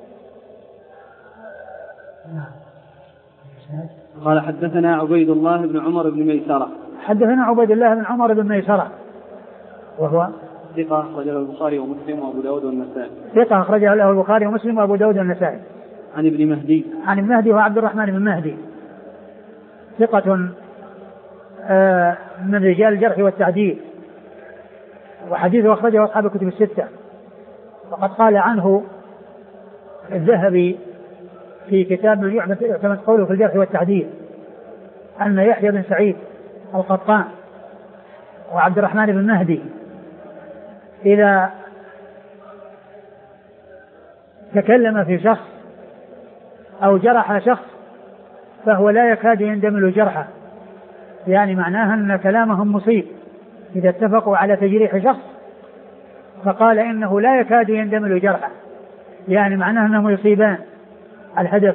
قال حدثنا عبيد الله بن عمر بن ميسرة. حدثنا عبيد الله بن عمر بن ميسرة وهو ثقة أخرجه البخاري ومسلم وأبو داود والنسائي. ثقة أخرجه له البخاري ومسلم وأبو داود والنسائي. عن ابن مهدي عن ابن مهدي وعبد الرحمن بن مهدي ثقة آه من رجال الجرح والتعديل، وحديثه أخرجه أصحاب الكتب الستة. وقد قال عنه الذهبي في كتاب من يعتمد قوله في الجرح والتعديل أن يحيى بن سعيد القطان وعبد الرحمن بن مهدي إذا تكلم في شخص أو جرح شخص فهو لا يكاد يندمل جرحه، يعني معناها أن كلامهم مصيب إذا اتفقوا على تجريح شخص فقال إنه لا يكاد يندمل جرحه، يعني معناها أنهم يصيبان الهدف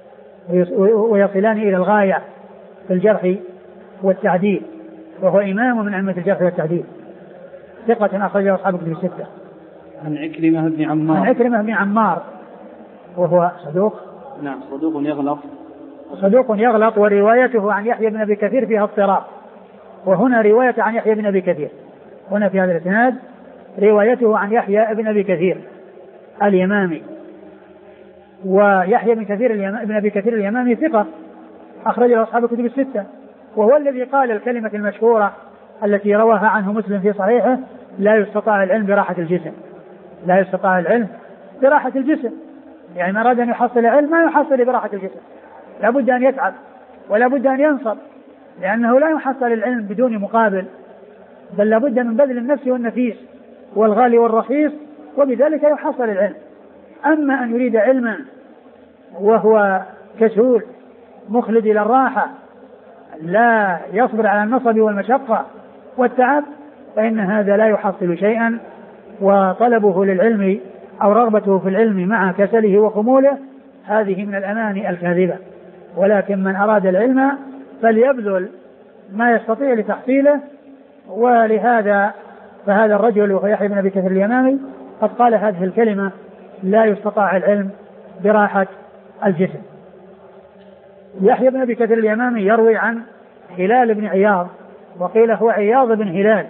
ويصلان إلى الغاية في الجرح والتعديل، وهو إمام من أئمة الجرح والتعديل، ثقة أخرجه أصحاب الكتب الستة. عن عكرمة بن عمار. عن عكرمة بن عمار وهو صدوق. نعم صدوق يغلط. صدوق يغلط، وروايته عن يحيى بن أبي كثير فيها اضطراب، وهنا رواية عن يحيى بن أبي كثير، هنا في هذا الإسناد روايته عن يحيى بن أبي كثير اليمامي، ويحيى بن كثير بن أبي كثير اليمامي ثقة أخرج له أصحاب الكتب الستة، وهو الذي قال الكلمة المشهورة التي رواها عنه مسلم في صحيحه: لا يستطاع العلم براحة الجسم. لا يستطاع العلم براحة الجسم، يعني ما أراد أن يحصل علم ما يحصل براحة الجسم، لا بد أن يتعب ولا بد أن ينصب، لأنه لا يحصل العلم بدون مقابل، بل لا بد من بذل النفس والنفيس والغالي والرخيص، وبذلك يحصل العلم. أما أن يريد علما وهو كسول مخلد إلى الراحة لا يصبر على النصب والمشقة والتعب، فإن هذا لا يحصل شيئا، وطلبه للعلم أو رغبته في العلم مع كسله وخموله هذه من الأماني الكاذبة. ولكن من أراد العلم فليبذل ما يستطيع لتحصيله، ولهذا فهذا الرجل وهو يحيى بن أبي كثير اليمامي قد قال هذه الكلمة: لا يستطاع العلم براحة الجسم. يحيى بن أبي كثير اليمامي يروي عن هلال بن عياض، وقيل هو عياض بن هلال،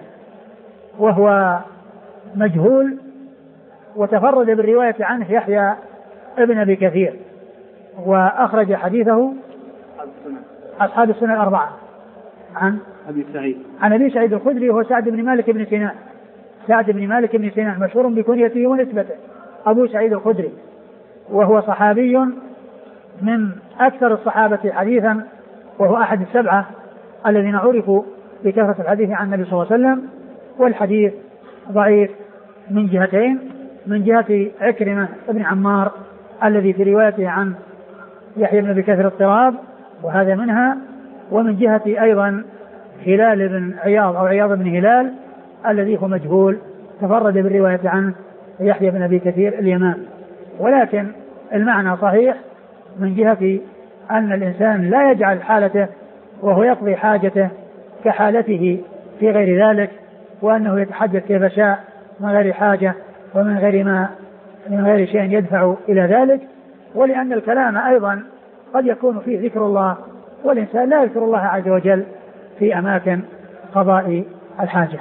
وهو مجهول، وتفرد بالرواية عنه يحيى ابن أبي كثير، وأخرج حديثه أصحاب السنة الأربعة عن أبي سعيد عن أبي سعيد الخدري وهو سعد بن مالك بن سنان. سعد بن مالك بن سنان مشهور بكنيته ونسبته أبو سعيد الخدري، وهو صحابي من أكثر الصحابة حديثا، وهو أحد السبعة الذين عرفوا بكثرة الحديث عن النبي صلى الله عليه وسلم. والحديث ضعيف من جهتين: من جهة عكرمة بن عمار الذي في روايته عن يحيى بن أبي كثير اضطراب، وهذا منها، ومن جهة أيضا هلال بن عياض أو عياض بن هلال الذي هو مجهول تفرد بالرواية عنه يحيى بن أبي كثير اليمامي. ولكن المعنى صحيح من جهة أن الإنسان لا يجعل حالته وهو يقضي حاجته كحالته في غير ذلك، وأنه يتحدث كيف شاء من غير حاجة ومن غير ما من غير شيء يدفع إلى ذلك. ولأن الكلام أيضا قد يكون فيه ذكر الله، والإنسان لا يذكر الله عز وجل في أماكن قضاء الحاجة.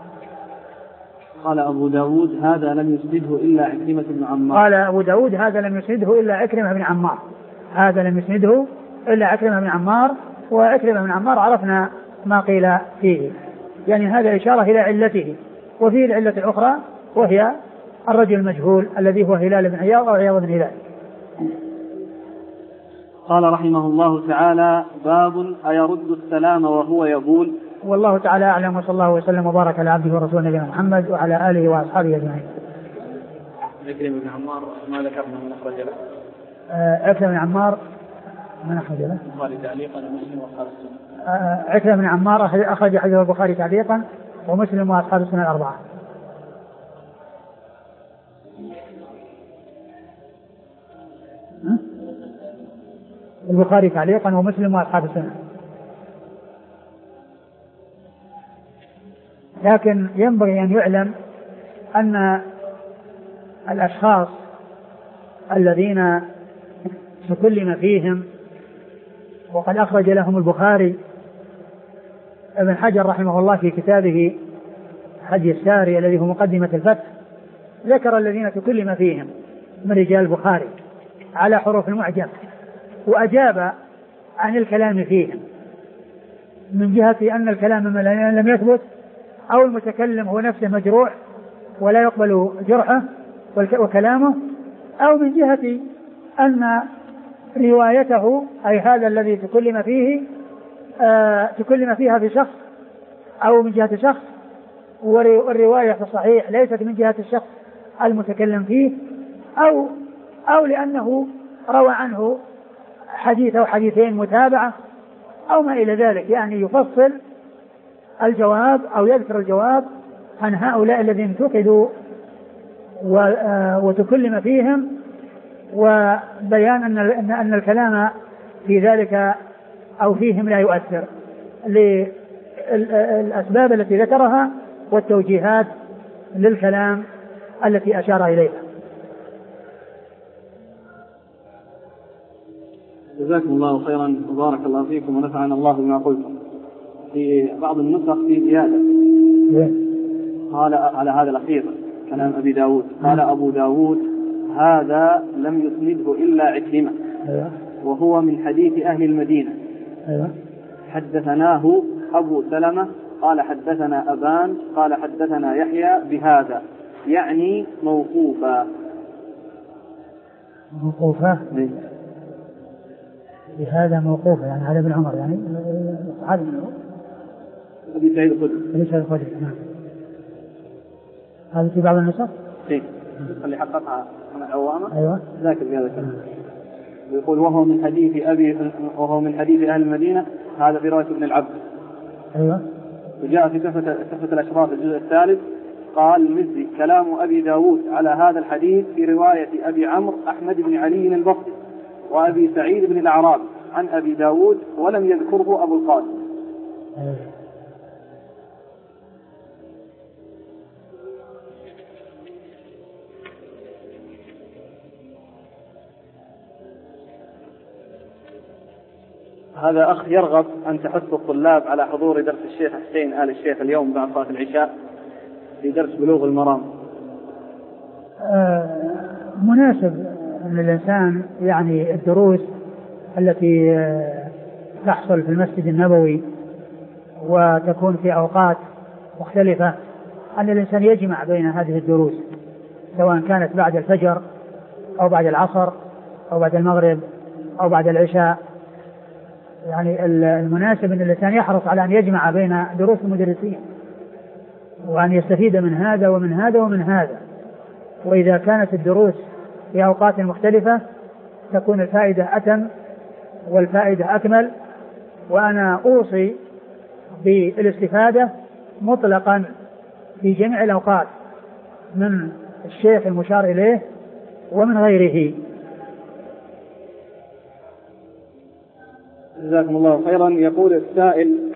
قال أبو داود: هذا لم يسنده إلا عكرمة بن عمار. قال أبو داود: هذا لم يسنده إلا عكرمة بن عمار. هذا لم يسنده إلا عكرمة بن عمار، وعكرمة بن عمار عرفنا ما قيل فيه، يعني هذا إشارة إلى علته. وفيه العلة الأخرى وهي الرجل المجهول الذي هو هلال بن عياض أو عياض بن هلال. قال رحمه الله تعالى: باب أيرد السلام وهو يقول. والله تعالى أعلم، وصلى الله وسلم وبارك على عبده ورسوله نبينا محمد وعلى آله وأصحابه أجمعين. عكرمة بن عمار ما ذكرنا من أخرج له؟ عكرمة بن عمار من أخرج له؟ البخاري تعليقا ومسلم وأصحاب السنة. عكرمة بن عمار أخرج حديث البخاري تعليقا ومسلم وأصحاب السنة الأربعة. البخاري تعليقا ومسلم وأصحاب السنة. لكن ينبغي أن يعلم أن الأشخاص الذين تكلم فيهم وقد أخرج لهم البخاري، ابن حجر رحمه الله في كتابه هدي الساري الذي هو مقدمة الفتح ذكر الذين تكلم فيهم من رجال البخاري على حروف المعجم، وأجاب عن الكلام فيهم من جهة أن الكلام لم يثبت، أو المتكلم هو نفسه مجروح ولا يقبل جرحه وكلامه، أو من جهة أن روايته أي هذا الذي تكلم فيه آه تكلم فيها في شخص أو من جهة شخص، والرواية في الصحيح ليست من جهة الشخص المتكلم فيه، أو أو لأنه روى عنه حديث أو حديثين متابعة، أو ما إلى ذلك، يعني يفصل الجواب أو يذكر الجواب عن هؤلاء الذين انتقدوا وتكلم فيهم، وبيان أن أن الكلام في ذلك أو فيهم لا يؤثر للأسباب التي ذكرها والتوجيهات للكلام التي أشار إليها. جزاكم الله خيرا وبارك الله فيكم ونفعنا الله بما قلتم. في بعض النسخ في زيادة قال على هذا الأخير كلام أبي داود، قال أبو داود هذا لم يسنده إلا عكرمة وهو من حديث أهل المدينة. حدثناه أبو سلمة قال حدثنا أبان قال حدثنا يحيى بهذا، يعني موقوفا. موقوفا بهذا موقوفا يعني على ابن عمر، يعني هذا منه أبي سعيد الخدري. أبي سعيد الخدري نعم. هذا في بعض النسخ. إيه اللي حققها من العوامة. أيوة ذاكر بهذا الكلام. يقول وهو من حديث أبي وهو من حديث أهل المدينة، هذا في رواية ابن العبد. أيوة. وجاء في تحفة تحفة الأشراف الجزء الثالث قال المزي كلام أبي داود على هذا الحديث في رواية أبي عمرو أحمد بن علي البصري وأبي سعيد بن الأعرابي عن أبي داود ولم يذكره أبو القاسم. أيوة. هذا أخ يرغب أن تحث الطلاب على حضور درس الشيخ حسين آل الشيخ اليوم بعد صلاة العشاء في درس بلوغ المرام. آه مناسب أن الإنسان يعني الدروس التي آه تحصل في المسجد النبوي وتكون في أوقات مختلفة، أن الإنسان يجمع بين هذه الدروس سواء كانت بعد الفجر أو بعد العصر أو بعد المغرب أو بعد العشاء. يعني المناسب أن الإنسان يحرص على أن يجمع بين دروس المدرسين وأن يستفيد من هذا ومن هذا ومن هذا. وإذا كانت الدروس في أوقات مختلفة تكون الفائدة أتم والفائدة أكمل. وأنا أوصي بالاستفادة مطلقا في جميع الأوقات من الشيخ المشار إليه ومن غيره. جزاكم الله خيرا. يقول السائل